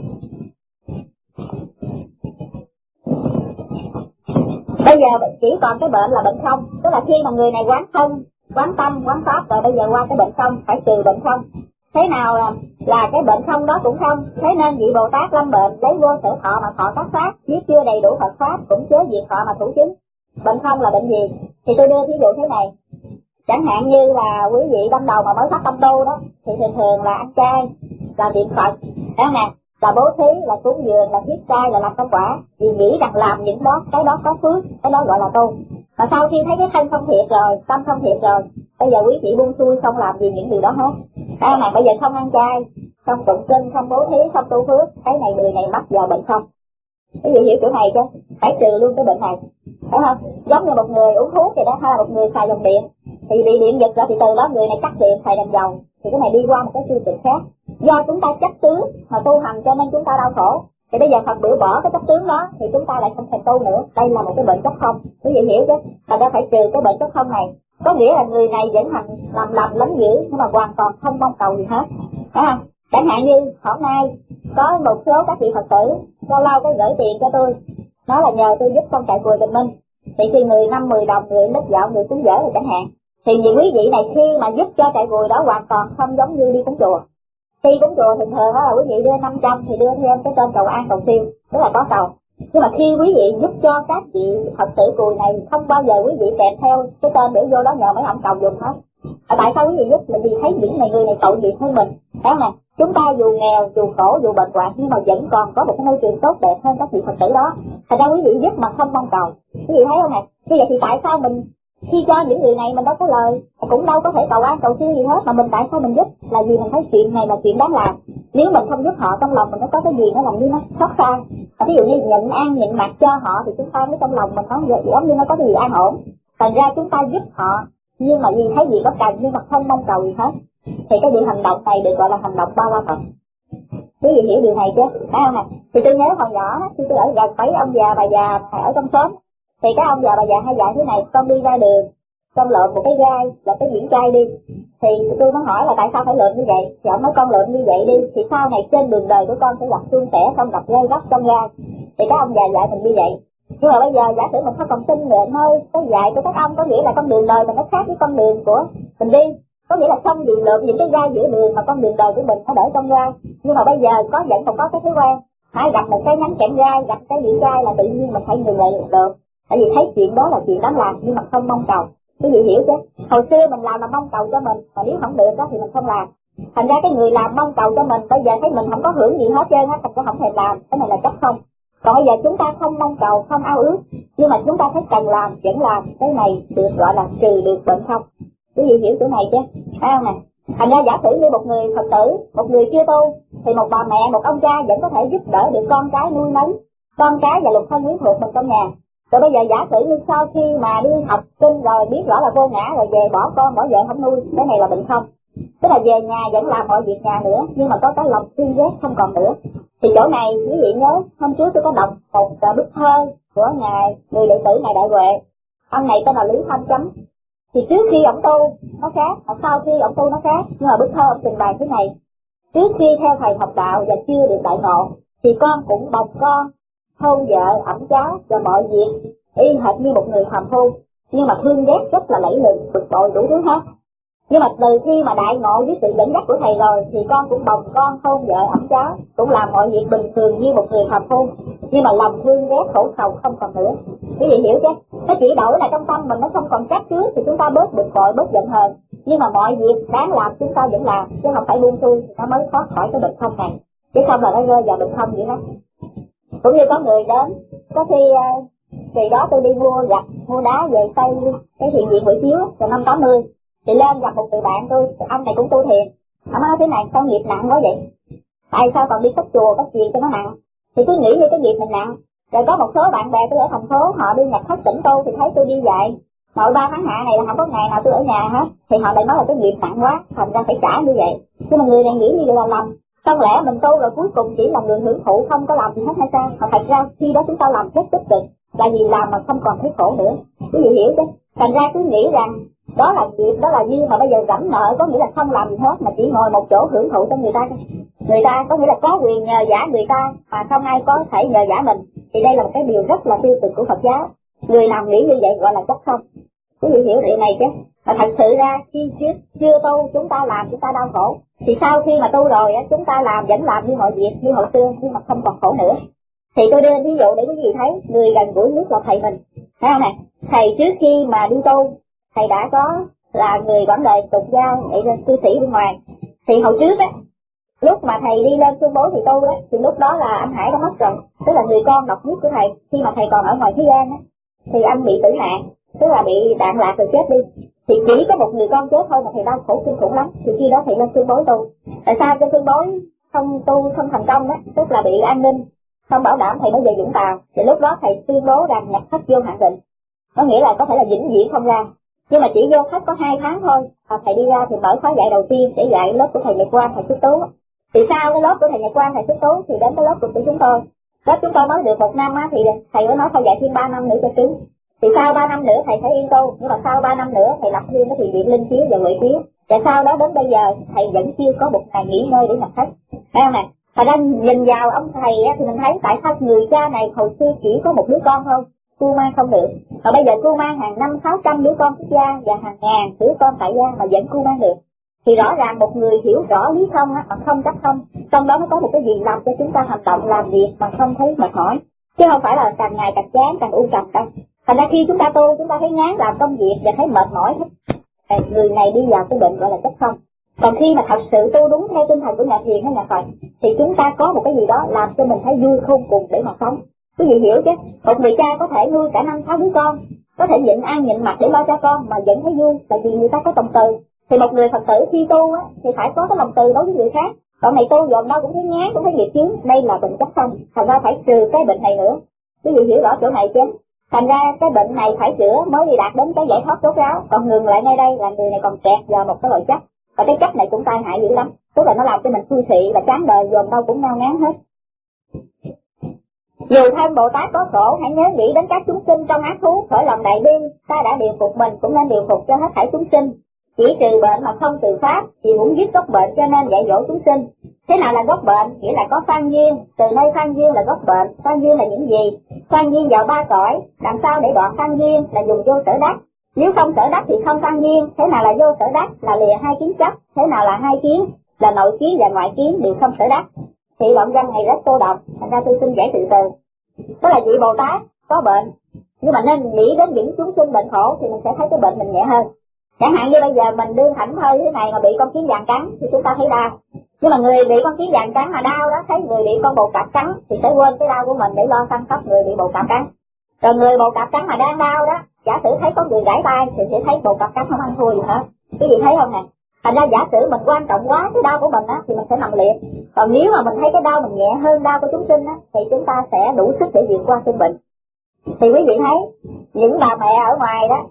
Bây giờ chỉ còn cái bệnh là bệnh không. Tức là khi mà người này quán thân, quán tâm, quán pháp, rồi bây giờ qua cái bệnh không, phải trừ bệnh không. Thế nào là, là cái bệnh không đó cũng không. Thế nên vị Bồ Tát lâm bệnh lấy vô sở thọ mà thọ các pháp, biết chưa đầy đủ Phật pháp, cũng chớ diệt thọ mà thủ chứng. Bệnh không là bệnh gì? Thì tôi đưa thí dụ thế này. Chẳng hạn như là quý vị ban đầu mà mới phát tâm tu đó, thì thường thường là ăn chay, là niệm Phật, đó nè, là bố thí, là cúng dường, là thiết chay, là làm công quả. Vì nghĩ rằng làm những đó, cái đó có phước, cái đó gọi là tu. Mà sau khi thấy cái thân không thiệt rồi, tâm không thiệt rồi, bây giờ quý vị buông xuôi không làm gì những điều đó hết. Đó nè, bây giờ không ăn chay, không tụng kinh, không bố thí, không tu phước, cái này người này mắc vào bệnh không. Quý vị hiểu chỗ này chứ? Phải trừ luôn cái bệnh này, phải không? Giống như một người uống thuốc vậy đó, hay là một người xài dòng điện, thì bị điện giật ra thì từ đó người này cắt điện xài đèn dầu, thì cái này đi qua một cái tiêu cực khác. Do chúng ta chấp tướng mà tu hành cho nên chúng ta đau khổ. Thì bây giờ Phật biểu bỏ cái chấp tướng đó thì chúng ta lại không thể tu nữa. Đây là một cái bệnh chấp không. Quý vị hiểu chứ? Thành ra phải trừ cái bệnh chấp không này. Có nghĩa là người này vẫn hành làm lầm lắm dữ nhưng mà hoàn toàn không mong cầu gì hết, phải không? Chẳng hạn như hôm nay có một số các vị Phật tử lâu lâu có gửi tiền cho tôi, nói là nhờ tôi giúp con trại Cùi Bình Minh. Thì khi người năm mười đồng, người lít gạo, người xuống dở rồi chẳng hạn. Thì vì quý vị này khi mà giúp cho trại Cùi đó hoàn toàn không giống như đi cúng chùa. Khi cúng chùa thường thường là quý vị đưa năm trăm thì đưa thêm cái tên cầu an cầu siêu, tức là có cầu. Nhưng mà khi quý vị giúp cho các vị Phật tử Cùi này không bao giờ quý vị kèm theo cái tên để vô đó nhờ mấy ông cầu dùng hết. À, tại sao quý vị giúp? Là vì thấy những này người này tội nghiệp hơn mình, đó nè. Chúng ta dù nghèo, dù khổ, dù bệnh hoạn nhưng mà vẫn còn có một cái môi trường tốt đẹp hơn các vị Phật tử đó. Thành ra quý vị giúp mà không mong cầu. Quý vị thấy không nè? Bây giờ thì tại sao mình khi cho những người này mình đâu có lời, cũng đâu có thể cầu an cầu siêu gì hết, mà mình tại sao mình giúp? Là vì mình thấy chuyện này là chuyện đáng làm. Nếu mình không giúp họ, trong lòng mình nó có cái gì nó làm như nó xót xa. Ví dụ như nhịn ăn nhịn mặc cho họ thì chúng ta mới trong lòng mình nó giống như nó có cái gì an ổn. Thành ra chúng ta giúp họ nhưng mà vì thấy gì có cần nhưng mà không mong cầu gì hết. thì cái việc hành động này được gọi là hành động ba la mật. Quý vị hiểu điều này chứ? Phải không nè? Thì tôi nhớ hồi nhỏ khi tôi ở gần mấy ông già bà già ở trong xóm, thì các ông già bà già hay dạy thế này: con đi ra đường, con lượm một cái gai là cái biển chai đi. Thì tôi mới hỏi là tại sao phải lượm như vậy? Thì ông nói con lượm như vậy đi thì sau này trên đường đời của con sẽ gặp suôn sẻ, không gặp gai góc trong gai. Thì các ông già dạy mình như vậy. Nhưng mà bây giờ giả sử mình không còn tin nữa thôi, cái dạy của các ông có nghĩa là con đường đời mình nó khác với con đường của mình đi. Có nghĩa là không bị lượm những cái gai giữa đường mà con đường đời của mình nó để trong gai. Nhưng mà bây giờ có vẫn còn có cái thói quen, hãy gặp một cái nhánh kẹm gai, gặp cái biển gai là tự nhiên mình phải ngừng lại được. Tại vì thấy chuyện đó là chuyện đáng làm nhưng mà không mong cầu. Quý vị hiểu chứ? Hồi xưa mình làm là mong cầu cho mình, mà nếu không được đó thì mình không làm. Thành ra cái người làm mong cầu cho mình, bây giờ thấy mình không có hưởng gì hết trơn á, thành ra không thèm làm. Cái này là chấp không. Còn bây giờ chúng ta không mong cầu, không ao ước, nhưng mà chúng ta thấy cần làm, vẫn làm. Cái này được gọi là trừ được bệnh không. Quý vị hiểu chỗ này chứ? Phải không nè? Thành ra giả sử như một người Phật tử, một người chưa tu, thì một bà mẹ, một ông cha vẫn có thể giúp đỡ được con cái nuôi nấng con cái và lục thân quyến thuộc mình trong nhà. Rồi bây giờ giả sử như sau khi mà đi học kinh rồi biết rõ là vô ngã rồi về bỏ con bỏ vợ không nuôi, cái này là bệnh không. Tức là về nhà vẫn làm mọi việc nhà nữa, nhưng mà có cái lòng thương ghét không còn nữa. Thì chỗ này quý vị nhớ, hôm trước tôi có đọc một bức thơ của ngài người đệ tử ngài Đại Huệ. Ông này tên là Lý Thanh Chấm. Thì trước khi ông tu nó khác, và sau khi ông tu nó khác. Nhưng mà bức thơ ông trình bày thế này: trước khi theo thầy học đạo và chưa được đại ngộ, thì con cũng bồng con, hôn vợ, ẵm cháu và mọi việc y hệt như một người phàm phu, nhưng mà thương ghét rất là lẫy lừng, bực bội đủ thứ hết. Nhưng mà từ khi mà đại ngộ với sự dẫn dắt của thầy rồi, thì con cũng bồng con, hôn vợ, ẵm cháu, cũng làm mọi việc bình thường như một người phàm phu, nhưng mà lòng thương ghét khổ sầu không còn nữa. Quý vị hiểu chứ? Nó chỉ đổi là trong tâm mình nó không còn trách trước thì chúng ta bớt bực bội, bớt giận hờn, nhưng mà mọi việc đáng làm chúng ta vẫn làm, chứ không phải buông xuôi thì nó mới thoát khỏi cái bệnh không này, chứ không là nó rơi vào bệnh không vậy đó. Cũng như có người đến, có khi kỳ đó tôi đi mua gạch, mua đá về xây cái thiền viện buổi chiếu từ năm tám mươi, thì lên gặp một người bạn tôi, ông này cũng tu thiền. Ông nói thế này: sao nghiệp nặng quá vậy? Tại sao còn đi cất chùa cất chuyện cho nó nặng? Thì cứ nghĩ như cái nghiệp mình nặng. Rồi có một số bạn bè tôi ở thành phố, họ đi nhập thất tỉnh tu thì thấy tôi đi dạy nội ba tháng hạ này là không có ngày nào tôi ở nhà hết, thì họ lại nói là cái nghiệp nặng quá, thành ra phải trả như vậy. Nhưng mà người này nghĩ như vậy là lầm. Không lẽ mình tu rồi cuối cùng chỉ là người hưởng thụ, không có làm gì hết hay sao? Mà thật ra khi đó chúng ta làm rất tích cực, là vì làm mà không còn thấy khổ nữa. Quý vị hiểu chứ? Thành ra cứ nghĩ rằng đó là nghiệp, đó là duyên, mà bây giờ rảnh nợ có nghĩa là không làm gì hết, mà chỉ ngồi một chỗ hưởng thụ cho người ta. Người ta có nghĩa là có quyền nhờ vả người ta mà không ai có thể nhờ vả mình. Thì đây là một cái điều rất là tiêu cực của Phật giáo. Người làm nghĩ như vậy gọi là chấp không. Quý vị hiểu điều này chứ? Mà thật sự ra khi chưa, chưa tu chúng ta làm chúng ta đau khổ, thì sau khi mà tu rồi chúng ta làm vẫn làm như mọi việc như hồi xưa, nhưng mà không còn khổ nữa. Thì tôi đưa ví dụ để quý vị thấy người gần gũi nhất là thầy mình, thấy không nè? Thầy trước khi mà đi tu, thầy đã có là người quản đời tục giao, vậy là cư sĩ bên ngoài. Thì hồi trước á, lúc mà thầy đi lên tuyên bố thì tu đó, thì lúc đó là anh Hải đã mất rồi, tức là người con độc nhất của thầy. Khi mà thầy còn ở ngoài thế gian á, thì anh bị tử nạn, tức là bị đạn lạc rồi chết đi. Thì chỉ có một người con chết thôi mà thầy đau khổ kinh khủng lắm. Thì khi đó thầy lên tuyên bố tu. Tại sao cho tuyên bố không tu không thành công đó? Tức là bị an ninh không bảo đảm, thầy mới về Vũng Tàu. Thì lúc đó thầy tuyên bố rằng nhập thất vô hạn định, có nghĩa là có thể là vĩnh viễn không ra. Nhưng mà chỉ vô thất có hai tháng thôi, và thầy đi ra thì mở khóa dạy đầu tiên để dạy lớp của thầy Nhật Quang, thầy Xuất Tú. Thì sau cái lớp của thầy Nhật Quang, thầy Xuất Tú thì đến cái lớp của chúng tôi. Lớp chúng tôi nói được một năm á, thì thầy mới nói thôi dạy thêm ba năm nữa cho cứng. Thì sau ba năm nữa thầy phải yên tu, nhưng mà sau ba năm nữa thầy lập thêm cái thiền viện Linh Chiếu và Huệ Chiếu. Và sau đó đến bây giờ thầy vẫn chưa có một ngày nghỉ ngơi để nhập thất. Thấy không nè? Thật ra nhìn vào ông thầy á, thì mình thấy tại sao người cha này hồi xưa chỉ có một đứa con thôi, cưu mang không được, mà bây giờ cưu mang hàng năm sáu trăm đứa con xuất gia và hàng ngàn đứa con tại gia mà vẫn cưu mang được. Thì rõ ràng một người hiểu rõ lý không á, mà không chấp không, trong đó nó có một cái gì làm cho chúng ta hành động làm việc mà không thấy mệt mỏi, chứ không phải là càng ngày càng chán càng u trầm đâu. Thành ra khi chúng ta tu chúng ta thấy ngán làm công việc và thấy mệt mỏi hết, người này đi vào cái bệnh gọi là chấp không. Còn khi mà thật sự tu đúng theo tinh thần của nhà thiền hay nhà Phật thì chúng ta có một cái gì đó làm cho mình thấy vui khôn cùng để mà sống. Quý vị hiểu chứ? Một người cha có thể nuôi cả năm sáu đứa con, có thể nhịn ăn nhịn mặc để lo cho con mà vẫn thấy vui, tại vì người ta có lòng từ. Thì một người Phật tử khi tu á thì phải có cái lòng từ đối với người khác. Còn này tu dồn đâu cũng thấy ngán, cũng thấy nghiệp chướng, đây là bệnh chấp không. Thành ra phải trừ cái bệnh này nữa. Quý vị hiểu rõ chỗ này chứ? Thành ra cái bệnh này phải chữa mới đi đạt đến cái giải thoát rốt ráo, còn ngừng lại ngay đây là người này còn kẹt vào một cái loại chấp. Và cái chấp này cũng tai hại dữ lắm, tức là nó làm cho mình xui xị và chán đời, dồn đâu cũng ngao ngán hết. Dù thân Bồ Tát có khổ, hãy nhớ nghĩ đến các chúng sinh trong ác thú, khởi lòng đại bi, ta đã điều phục mình cũng nên điều phục cho hết thảy chúng sinh. Chỉ trừ bệnh mà không trừ pháp, vì muốn giết gốc bệnh cho nên dạy dỗ chúng sinh. Thế nào là gốc bệnh? Nghĩa là có phan duyên, từ nơi phan duyên là gốc bệnh. Phan duyên là những gì? Phan duyên vào ba cõi, làm sao để đoạn phan duyên? Là dùng vô sở đắc. Nếu không sở đắc thì không phan duyên. Thế nào là vô sở đắc? Là lìa hai kiến chấp. Thế nào là hai kiến? Là nội kiến và ngoại kiến đều không sở đắc. Thì đoạn văn này rất cô độc, thành ra tôi xin giải từ từ. Đó là vị Bồ Tát có bệnh, nhưng mà nên nghĩ đến những chúng sinh bệnh khổ thì mình sẽ thấy cái bệnh mình nhẹ hơn. Chẳng hạn như bây giờ mình đương thảnh thơi thế này mà bị con kiến vàng cắn thì chúng ta thấy đau. Nhưng mà người bị con kiến vàng cắn mà đau đó, thấy người bị con bồ cạp cắn thì sẽ quên cái đau của mình để lo chăm sóc người bị bồ cạp cắn. Rồi người bồ cạp cắn mà đang đau đó, giả sử thấy có người gãy tay thì sẽ thấy bồ cạp cắn không ăn thua gì hết. Cái gì thấy không nè? Thành ra giả sử mình quan trọng quá cái đau của mình á thì mình sẽ nằm liệt. Còn nếu mà mình thấy cái đau mình nhẹ hơn đau của chúng sinh á thì chúng ta sẽ đủ sức để vượt qua cơn bệnh. Thì quý vị thấy những bà mẹ ở ngoài đó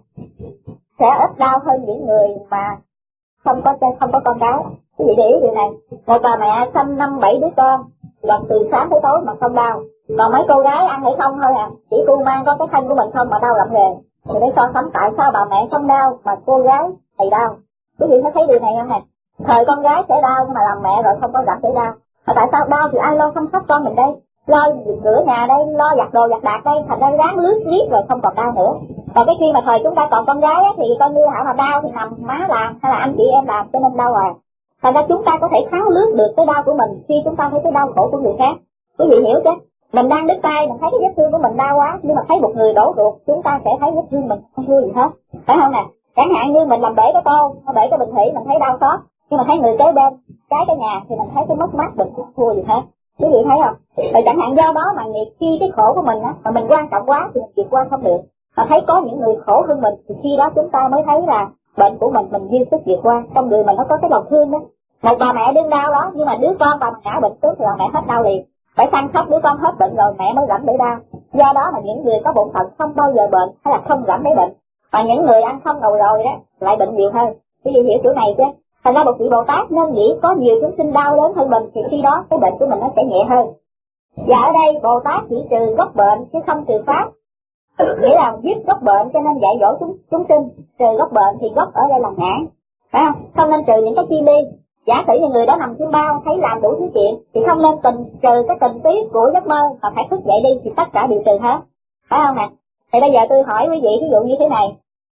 sẽ ít đau hơn những người mà không có không có con cái. Quý vị để ý điều này, một bà mẹ sinh năm bảy đứa con, gần từ sáng tới tối mà không đau. Còn mấy cô gái ăn hay không thôi à, chỉ cu mang có cái thân của mình không mà đau lắm về. Thì để so sánh tại sao bà mẹ không đau mà cô gái thì đau. Quý vị thấy điều này không nè? Thời con gái sẽ đau nhưng mà làm mẹ rồi không có gặp để đau. Mà tại sao đau thì ai lo chăm sóc con mình đây? Lo rửa nhà đây, lo giặt đồ giặt đạc đây, thành ra ráng lướt liếc rồi không còn đau nữa. Còn cái khi mà thời chúng ta còn con gái á, thì con như hả mà đau thì nằm má làm hay là anh chị em làm cho nên đau rồi. Thành ra chúng ta có thể tháo lướt được cái đau của mình khi chúng ta thấy cái đau khổ của người khác. Quý vị hiểu chứ? Mình đang đứt tay, mình thấy cái vết thương của mình đau quá, nhưng mà thấy một người đổ ruột, chúng ta sẽ thấy vết thương mình không thua gì hết, phải không nè? Chẳng hạn như mình làm bể cái tô, bể cái bình thủy mình thấy đau xót, nhưng mà thấy người kế bên trái cái nhà thì mình thấy cái mất mát mình không thua gì hết. Quý vị thấy không? Rồi chẳng hạn do đó mà khi cái khổ của mình á, mà mình quan trọng quá thì mình vượt qua không được. Mà thấy có những người khổ hơn mình thì khi đó chúng ta mới thấy là bệnh của mình mình dư sức vượt qua. Trong người mình nó có cái lòng thương đó. Một bà mẹ đương đau đó, nhưng mà đứa con bà ngã bệnh trước thì bà mẹ hết đau liền. Phải săn sóc đứa con hết bệnh rồi mẹ mới rảnh để đau. Do đó mà những người có bổn phận không bao giờ bệnh hay là không rảnh để bệnh. Mà những người ăn không đầu rồi đó lại bệnh nhiều hơn. Quý vị hiểu chỗ này chứ? Thành ra một vị Bồ Tát nên nghĩ có nhiều chúng sinh đau lớn hơn mình thì khi đó cái bệnh của mình nó sẽ nhẹ hơn. Và ở đây Bồ Tát chỉ trừ gốc bệnh chứ không trừ pháp. Nghĩa là giết gốc bệnh cho nên dạy dỗ chúng, chúng sinh. Trừ gốc bệnh thì gốc ở đây là ngã, phải không? Không nên trừ những cái chi ly. Giả sử như người đó nằm trên bao thấy làm đủ thứ chuyện thì không nên tình trừ cái tình tiết của giấc mơ mà phải thức dậy đi thì tất cả đều trừ hết, phải không nè? Thì bây giờ tôi hỏi quý vị ví dụ như thế này.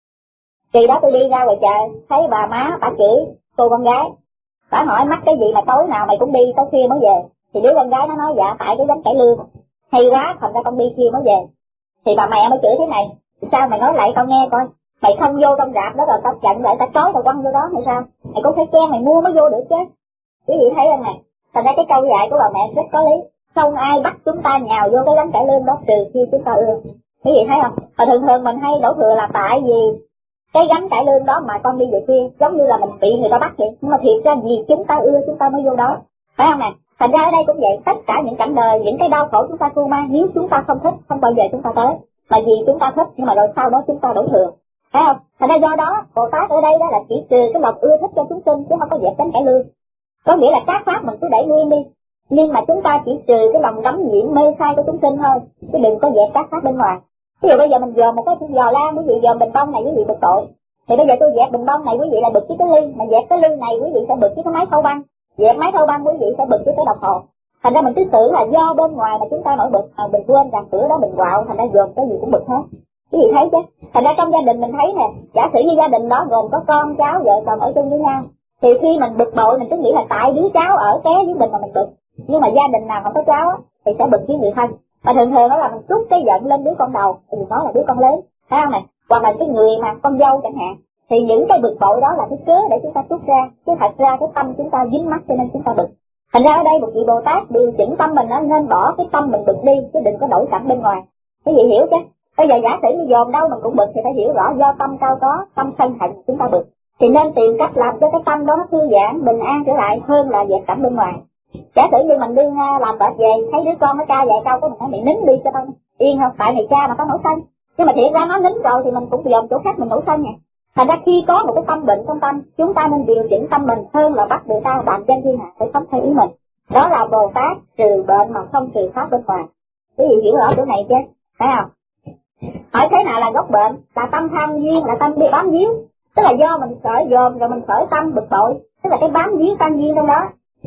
Kỳ đó tôi đi ra ngoài chợ thấy bà má bà chửi cô con gái, bà hỏi mắc cái gì mà tối nào mày cũng đi tới khuya mới về. Thì đứa con gái nó nói dạ tại cái gánh cải lương hay quá thành ra con đi khuya mới về. Thì bà mẹ mới chửi thế này, sao mày nói lại tao nghe coi, mày không vô trong rạp đó rồi tao chặn lại tao trói tao quăng vô đó hay sao? Mày cũng phải chen mày mua mới vô được chứ. Quý vị thấy không nè? Thành ra cái câu dạy của bà mẹ rất có lý. Không ai bắt chúng ta nhào vô cái gánh cải lương đó trừ khi chúng ta ưa. Quý vị thấy không? Và thường thường mình hay đổ thừa là tại vì cái gánh cải lương đó mà con đi về khuya, giống như là mình bị người ta bắt vậy. Nhưng mà thiệt ra vì chúng ta ưa chúng ta mới vô đó, phải không nè? Thành ra ở đây cũng vậy, tất cả những cảnh đời, những cái đau khổ chúng ta cưu mang, nếu chúng ta không thích, không bao giờ chúng ta tới. Mà vì chúng ta thích, nhưng mà rồi sau đó chúng ta đổ thừa, phải không? Thành ra do đó, Bồ Tát ở đây đó là chỉ trừ cái lòng ưa thích cho chúng sinh, chứ không có dẹp cánh cải lương. Có nghĩa là các pháp mình cứ để nguyên đi, nhưng mà chúng ta chỉ trừ cái lòng đắm nhiễm mê sai của chúng sinh thôi, chứ đừng có dẹp các pháp bên ngoài. Ví dụ bây giờ mình dòm một cái giò lan, quý vị dòm bình bông này quý vị bực tội. Thì bây giờ tôi dẹp bình bông này quý vị là bực với cái ly, mà dẹp cái ly này quý vị sẽ bực với cái máy thâu băng. Dẹp máy thâu băng quý vị sẽ bực với cái đồng hồ. Thành ra mình cứ tưởng là do bên ngoài mà chúng ta nổi bực, mà mình quên rằng cửa đó mình quạo, thành ra dòm cái gì cũng bực hết. Quý vị thấy chứ? Thành ra trong gia đình mình thấy nè, giả sử như gia đình đó gồm có con cháu vợ chồng ở chung với nhau, thì khi mình bực bội mình cứ nghĩ là tại đứa cháu ở ké với mình mà mình bực. Nhưng mà gia đình nào không có cháu á thì sẽ bực với người thân. Và thường thường đó là mình trút cái giận lên đứa con đầu, thì nó là đứa con lớn, thấy không này? Hoặc là cái người mà con dâu chẳng hạn, thì những cái bực bội đó là cái cớ để chúng ta trút ra, chứ thật ra cái tâm chúng ta dính mắc cho nên chúng ta bực. Thành ra ở đây một vị Bồ Tát điều chỉnh tâm mình đó, nên bỏ cái tâm mình bực đi, chứ đừng có đổi sẵn bên ngoài. Quý vị hiểu chứ? Bây giờ giả sử như dồn đâu mình cũng bực thì phải hiểu rõ do tâm cao có, tâm sân hận chúng ta bực. Thì nên tìm cách làm cho cái tâm đó nó thư giãn, bình an trở lại hơn là dẹp sẵn bên ngoài. Giả sử như mình đi làm vợ về, thấy đứa con nó ca vài câu của mình nói mày nín đi cho tao yên không, tại mày cha mà có nổi sân. Nhưng mà thiệt ra nó nín rồi thì mình cũng dòm chỗ khác mình nổi sân nè. Thành ra khi có một cái tâm bệnh trong tâm, chúng ta nên điều chỉnh tâm mình hơn là bắt người ta bàn chân thiên hạ phải sống theo ý mình. Đó là Bồ Tát trừ bệnh mà không trừ pháp bên ngoài. Quý vị hiểu rõ chỗ này chứ? Phải không? Hỏi thế nào là gốc bệnh? Là tâm tham duyên, là tâm bị bám víu. Tức là do mình khởi dồn rồi mình khởi tâm bực bội, tức là cái bám víu tham duyên trong đó.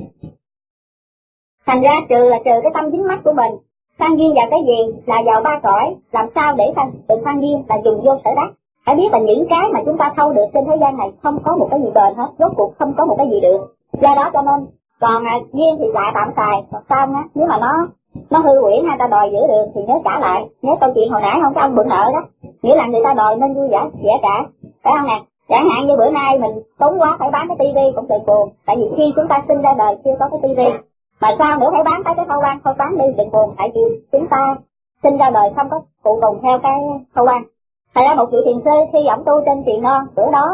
Thành ra trừ là trừ cái tâm dính mắc của mình. Tham duyên vào cái gì? Là vào ba cõi. Làm sao để từ tham duyên là dùng vô sở đắc. Hãy biết là những cái mà chúng ta thâu được trên thế gian này không có một cái gì bền hết, rốt cuộc không có một cái gì được. Do đó cho nên còn à, duyên thì lại tạm xài, còn xong á, nếu mà nó nó hư huyễn hay ta đòi giữ được thì nhớ trả lại. Nhớ câu chuyện hồi nãy không có ông bự nợ đó, nghĩa là người ta đòi nên vui vẻ vẻ trả, phải không nè? Chẳng hạn như bữa nay mình tốn quá phải bán cái tivi cũng tự buồn, tại vì khi chúng ta sinh ra đời chưa có cái tivi, mà sao nữa phải bán tới cái khâu quan, khâu bán đi đừng buồn, tại vì chúng ta sinh ra đời không có phụ tùng theo cái khâu quan. Thật ra một vị thiền sư khi ổng tu trên Tiền Non, bữa đó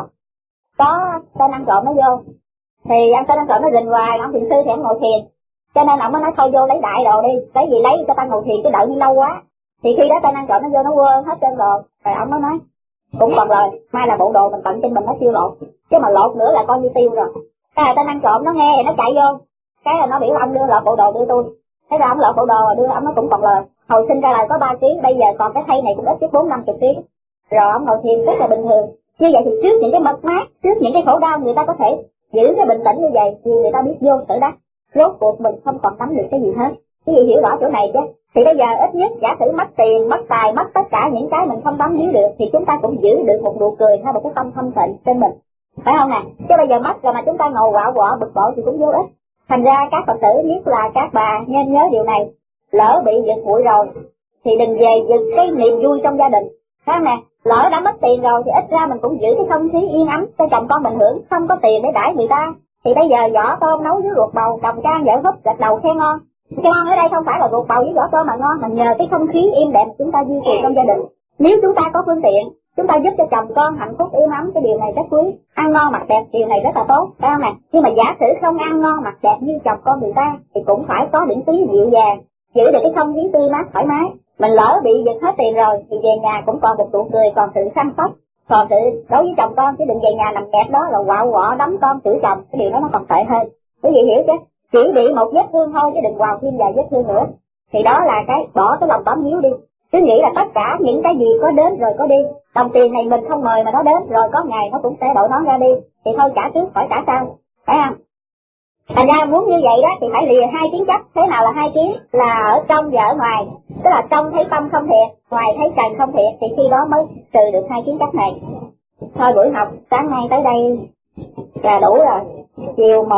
có tên ăn trộm nó vô, thì ăn tên ăn trộm nó rình hoài, ông thiền sư thì ổng ngồi thiền, cho nên ổng mới nói thôi vô lấy đại đồ đi, lấy gì lấy cho ta ngồi thiền cái đợi đi lâu quá. Thì khi đó tên ăn trộm nó vô nó quơ hết trên đồ, rồi ổng mới nói cũng còn lời, mai là bộ đồ mình tận trên mình nó chưa lột, chứ mà lột nữa là coi như tiêu rồi. Cái là tên ăn trộm nó nghe rồi nó chạy vô, cái là nó biểu ông đưa lột bộ đồ đưa tôi, thế ra ông lột bộ đồ đưa ông nó cũng còn lời. Hồi sinh ra là có ba ký, bây giờ còn cái thay này cũng ít nhất bốn năm chục ký. Rồi ông ngồi thiền rất là bình thường. Như vậy thì trước những cái mất mát, trước những cái khổ đau người ta có thể giữ cái bình tĩnh như vậy thì người ta biết vô sở đắc. Rốt cuộc mình không còn nắm được cái gì hết. Cái gì hiểu rõ chỗ này chứ? Thì bây giờ ít nhất giả sử mất tiền, mất tài, mất tất cả những cái mình không bám víu được thì chúng ta cũng giữ được một nụ cười hay một cái tâm thanh tịnh trên mình. Phải không nè? Chứ bây giờ mất rồi mà chúng ta ngồi quạo quọ bực bội thì cũng vô ích. Thành ra các Phật tử nhất là các bà nên nhớ điều này. Lỡ bị giật hụi rồi thì đừng về giật cái niềm vui trong gia đình. Phải không nè? Lỡ đã mất tiền rồi thì ít ra mình cũng giữ cái không khí yên ấm cho chồng con mình hưởng, không có tiền để đãi người ta. Thì bây giờ vỏ tôm nấu với ruột bầu, đồng can vợ húp gật đầu khen ngon. Khen ngon ở đây không phải là ruột bầu với vỏ tôm mà ngon, mà nhờ cái không khí im đẹp chúng ta duy trì trong gia đình. Nếu chúng ta có phương tiện, chúng ta giúp cho chồng con hạnh phúc yên ấm, cái điều này rất quý. Ăn ngon mặc đẹp điều này rất là tốt, phải không nè? Nhưng mà giả sử không ăn ngon mặc đẹp như chồng con người ta thì cũng phải có điểm tí dịu dàng, giữ được cái không khí tươi mát thoải mái. Mình lỡ bị giật hết tiền rồi thì về nhà cũng còn một nụ cười, còn sự săn sóc, còn sự đối với chồng con, chứ đừng về nhà nằm nhẹt đó rồi quạo quọ đấm con chửi chồng, cái điều đó nó còn tệ hơn. Quý vị hiểu chứ? Chỉ bị một vết thương thôi chứ đừng quào thêm vài vết thương nữa. Thì đó là cái bỏ cái lòng bám víu đi. Cứ nghĩ là tất cả những cái gì có đến rồi có đi. Đồng tiền này mình không mời mà nó đến rồi có ngày nó cũng sẽ đội nó ra đi. Thì thôi trả trước khỏi trả sau, phải không? Thành ra muốn như vậy đó thì phải lìa hai kiến chấp. Thế nào là hai kiến? Là ở trong và ở ngoài. Tức là trong thấy tâm không thiệt, ngoài thấy trần không thiệt, thì khi đó mới trừ được hai kiến chấp này. Thôi buổi học sáng nay tới đây là đủ rồi. Chiều một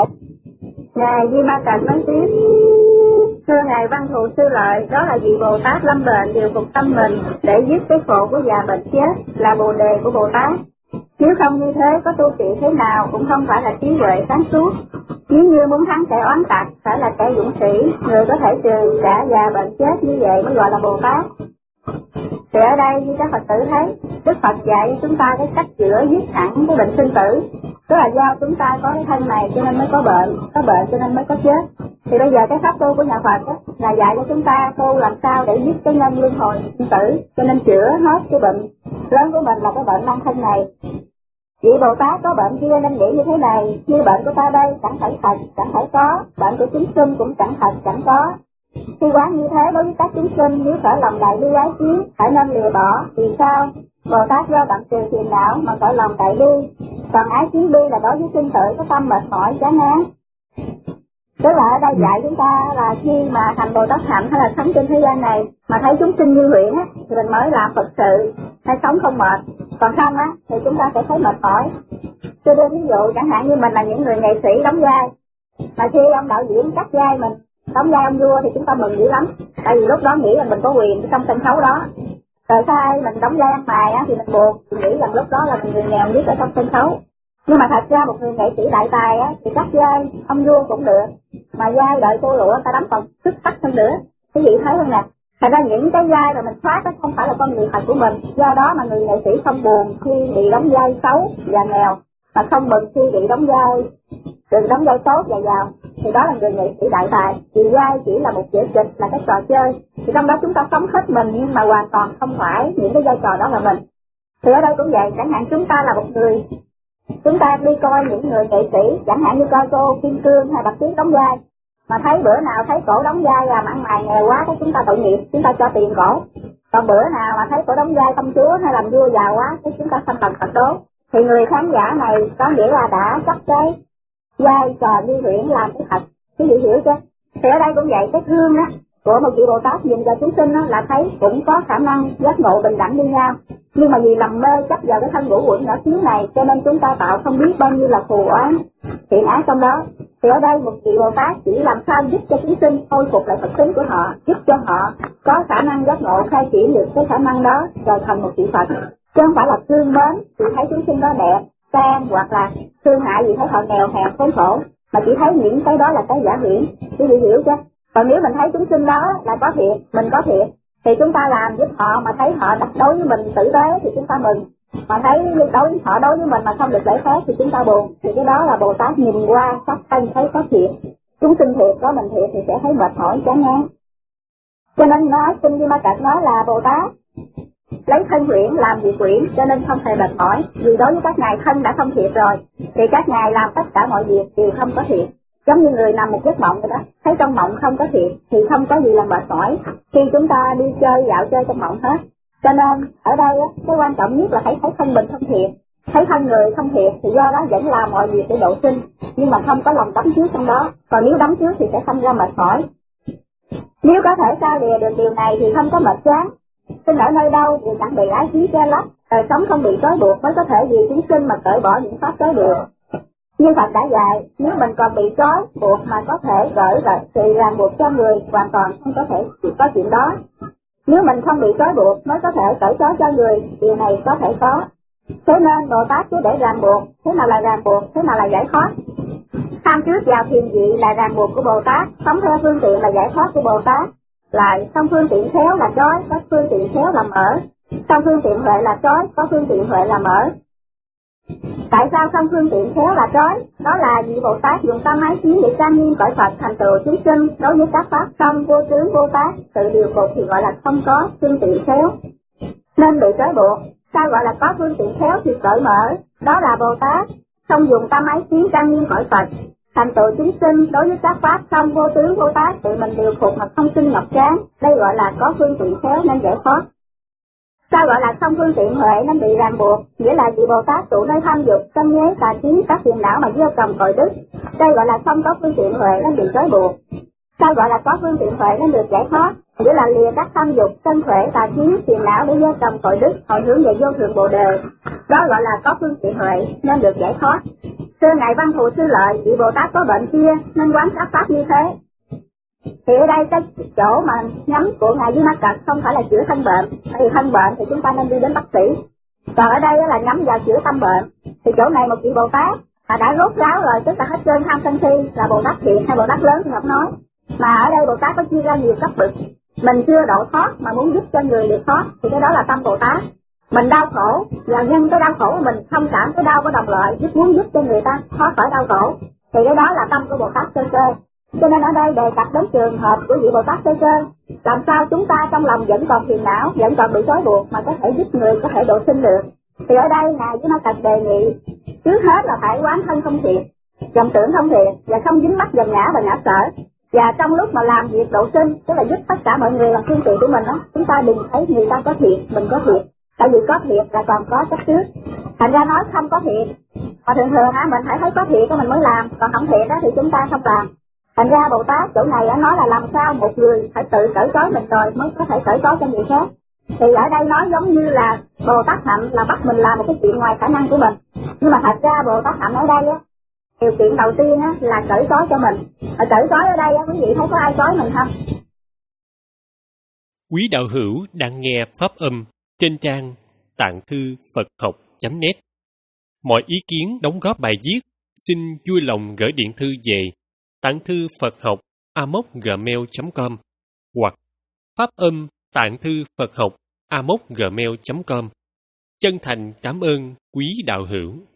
Ngài Di Ma Cật nói tiếp: thưa Ngài Văn Thù Sư Lợi, đó là vì Bồ Tát lâm bệnh điều phục tâm mình để dứt cái khổ của già bệnh chết, là bồ đề của Bồ Tát. Nếu không như thế, có tu sĩ thế nào cũng không phải là trí huệ sáng suốt. Nếu như muốn thắng kẻ oán tặc, phải là kẻ dũng sĩ, người có thể trừ cả già bệnh chết như vậy mới gọi là Bồ Tát. Thì ở đây như các Phật tử thấy, Đức Phật dạy cho chúng ta cái cách chữa dứt hẳn cái bệnh sinh tử. Tức là do chúng ta có cái thân này cho nên mới có bệnh, có bệnh cho nên mới có chết. Thì bây giờ cái pháp tu của nhà Phật đó, là dạy cho chúng ta tu làm sao để dứt cái nhân luân hồi sinh tử, cho nên chữa hết cái bệnh lớn của mình là cái bệnh năng thân này. Vị Bồ Tát có bệnh kia nên nghĩ như thế này: như bệnh của ta đây chẳng phải thật, chẳng phải có, bệnh của chúng sinh cũng chẳng thật, chẳng có. Khi quán như thế đối với các chúng sinh, nếu khởi lòng đại bi ái chí, phải nên lìa bỏ. Vì sao? Bồ Tát do tận trừ phiền não mà khởi lòng đại bi. Còn ái chí bi là đối với sinh tử có tâm mệt mỏi chán ngán. Tức là ở đây dạy chúng ta là khi mà thành Bồ Tát hạnh hay là sống trên thế gian này mà thấy chúng sinh như huyễn á, thì mình mới làm Phật sự hay sống không mệt. Còn không á thì chúng ta sẽ thấy mệt mỏi. Tôi đưa ví dụ chẳng hạn như mình là những người nghệ sĩ đóng vai, mà khi ông đạo diễn cắt vai mình đóng vai ông vua thì chúng ta mừng dữ lắm, tại vì lúc đó nghĩ là mình có quyền trong sân khấu đó. Rồi sai mình đóng vai ăn mày á thì mình buồn, mình nghĩ rằng lúc đó là mình người nghèo nhất ở trong sân khấu. Nhưng mà thật ra một người nghệ sĩ đại tài á thì cắt vai ông vua cũng được, mà vai đợi cô lụa ta đóng còn xuất sắc hơn nữa. Cái gì thấy không nè? Thật ra những cái vai mà mình thoát đó không phải là con người thật của mình, do đó mà người nghệ sĩ không buồn khi bị đóng vai xấu và nghèo, mà không mừng khi bị đóng vai được đóng vai tốt và giàu, thì đó là người nghệ sĩ đại tài. Vì vai chỉ là một vở kịch, là cái trò chơi, thì trong đó chúng ta sống hết mình nhưng mà hoàn toàn không phải những cái vai trò đó là mình. Thì ở đây cũng vậy, chẳng hạn chúng ta là một người, chúng ta đi coi những người nghệ sĩ, chẳng hạn như coi cô Kim Cương hay Bạch Tuyết đóng vai, mà thấy bữa nào thấy cổ đóng vai là ăn mày nghèo quá, thì chúng ta tội nghiệp, chúng ta cho tiền cổ. Còn bữa nào mà thấy cổ đóng vai công chúa hay làm vua giàu quá, thì chúng ta sanh lòng Phật đố. Thì người khán giả này có nghĩa là đã chấp cái vai trò như huyễn làm cái thật, quý vị hiểu chưa? Thì ở đây cũng vậy, cái thương á của một vị Bồ Tát nhìn vào chúng sinh á là thấy cũng có khả năng giác ngộ bình đẳng như nhau, nhưng mà vì lầm mê chấp vào cái thân ngũ uẩn nhỏ xíu này, cho nên chúng ta tạo không biết bao nhiêu là thù oán thiện ác trong đó. Thì ở đây một vị Bồ Tát chỉ làm sao giúp cho chúng sinh khôi phục lại Phật tính của họ, giúp cho họ có khả năng giác ngộ, khai triển được cái khả năng đó rồi thành một vị Phật, chứ không phải là thương mến thì thấy chúng sinh đó đẹp sang, hoặc là thương hại vì thấy họ nghèo hèn khốn khổ, mà chỉ thấy những cái đó là cái giả huyễn, quý vị hiểu chưa? Còn nếu mình thấy chúng sinh đó là có thiệt, mình có thiệt, thì chúng ta làm giúp họ, mà thấy họ đối với mình tử tế thì chúng ta mừng, mà thấy đối với họ đối với mình mà không được lễ phép thì chúng ta buồn. Thì cái đó là Bồ Tát nhìn qua sắc thân thấy có thiệt, chúng sinh thiệt, có mình thiệt thì sẽ thấy mệt mỏi chán ngán. Cho nên nói Kinh Di Ma Cật nói là Bồ Tát lấy thân huyễn làm việc huyễn, cho nên không hề mệt mỏi. Vì đối với các ngài thân đã không thiệt rồi, thì các ngài làm tất cả mọi việc đều không có thiệt. Giống như người nằm một giấc mộng vậy đó, thấy trong mộng không có thiệt thì không có gì là mệt mỏi khi chúng ta đi chơi dạo chơi trong mộng hết. Cho nên ở đây cái quan trọng nhất là thấy thấy thân mình không thiệt, thấy thân người không thiệt thì do đó vẫn làm mọi việc để độ sinh, nhưng mà không có lòng đắm trước trong đó. Còn nếu đắm trước thì sẽ sinh ra mệt mỏi. Nếu có thể xa lìa được điều này thì không có mệt chán. Sinh ở nơi đâu thì chẳng bị ái khí che lấp, đời sống không bị trói buộc mới có thể vì chúng sinh mà cởi bỏ những pháp trói buộc. Như Phật đã dạy, nếu mình còn bị trói buộc mà có thể gỡ lại thì ràng buộc cho người hoàn toàn không có thể có chuyện đó. Nếu mình không bị trói buộc mới có thể cởi trói cho người, điều này có thể có. Thế nên Bồ Tát cứ để ràng buộc, thế nào là ràng buộc, thế nào là giải thoát. Tham trước vào thiền vị là ràng buộc của Bồ Tát, sống theo phương tiện là giải thoát của Bồ Tát. Lại không phương tiện khéo là trói, có phương tiện khéo là mở. Không phương tiện huệ là trói, có phương tiện huệ là mở. Tại sao không phương tiện khéo là trói? Đó là vị Bồ Tát dùng tâm ái chiến để trang nghiêm cõi Phật thành tựu chúng sinh. Đối với các pháp không vô tướng vô tác, tự điều phục thì gọi là không có phương tiện khéo, nên bị trói buộc. Sao gọi là có phương tiện khéo thì cởi mở? Đó là Bồ Tát không dùng tâm ái chiến trang nghiêm cõi Phật thành tựu chúng sinh. Đối với các pháp không vô tướng vô tác, tự mình điều phục mà không sinh ngọc tráng, đây gọi là có phương tiện khéo nên giải thoát. Sao gọi là không phương tiện huệ nên bị ràng buộc? Nghĩa là vị Bồ Tát trụ nơi tham dục, sân nhuế, tà kiến, các phiền não mà gieo trồng cội đức. Đây gọi là không có phương tiện huệ nên bị trói buộc. Sao gọi là có phương tiện huệ nên được giải thoát? Nghĩa là lìa các tham dục, sân huệ, tà kiến, phiền não để gieo trồng cội đức, hồi hướng về vô thượng Bồ đề. Đó gọi là có phương tiện huệ nên được giải thoát. Xưa ngài Văn Thù Sư Lợi, vị Bồ Tát có bệnh kia nên quán sát pháp như thế. Thì ở đây cái chỗ mà nhắm của ngài Di Ma Cật không phải là chữa thân bệnh, thì thân bệnh thì chúng ta nên đi đến bác sĩ. Còn ở đây là nhắm vào chữa tâm bệnh. Thì chỗ này một vị Bồ Tát mà đã rốt ráo rồi, tức là hết cơn tham sân si, là Bồ Tát thiện hay Bồ Tát lớn thì không nói. Mà ở đây Bồ Tát có chia ra nhiều cấp bậc. Mình chưa độ thoát mà muốn giúp cho người được thoát thì cái đó là tâm Bồ Tát. Mình đau khổ và nhân cái đau khổ của mình thông cảm cái đau có đồng lợi, giúp muốn giúp cho người ta thoát khỏi đau khổ, thì cái đó là tâm của Bồ Tát sơ cơ. Cho nên ở đây đề cập đến trường hợp của vị Bồ Tát sơ cơ, làm sao chúng ta trong lòng vẫn còn phiền não, vẫn còn bị trói buộc mà có thể giúp người có thể độ sinh được. Thì ở đây ngài Di Ma Cật đề nghị trước hết là phải quán thân không thiệt, vọng tưởng không thiệt và không dính mắc vào ngã và ngã sở. Và trong lúc mà làm việc độ sinh, tức là giúp tất cả mọi người làm phương tiện của mình đó, chúng ta đừng thấy người ta có thiệt, mình có thiệt. Tại vì có thiệt là còn có chấp trước. Thành ra nói không có thiệt, mà thường thường á mình phải thấy có thiệt của mình mới làm, còn không thiệt đó thì chúng ta không làm. Thành ra Bồ Tát chỗ này á nói là làm sao một người phải tự cởi trói mình rồi mới có thể cởi trói cho người khác. Thì ở đây nói giống như là Bồ Tát Hạnh là bắt mình làm một cái chuyện ngoài khả năng của mình. Nhưng mà thật ra Bồ Tát Hạnh ở đây á, điều kiện đầu tiên á là cởi trói cho mình. Ở cởi trói ở đây á, quý vị thấy có ai trói mình không? Quý đạo hữu đang nghe pháp âm trên trang tạng thư Phật học chấm net. Mọi ý kiến đóng góp bài viết xin vui lòng gửi điện thư về tạng thư Phật học a mốc gmail chấm com hoặc pháp âm tạng thư Phật học a mốc gmail chấm com. Chân thành cảm ơn quý đạo hữu.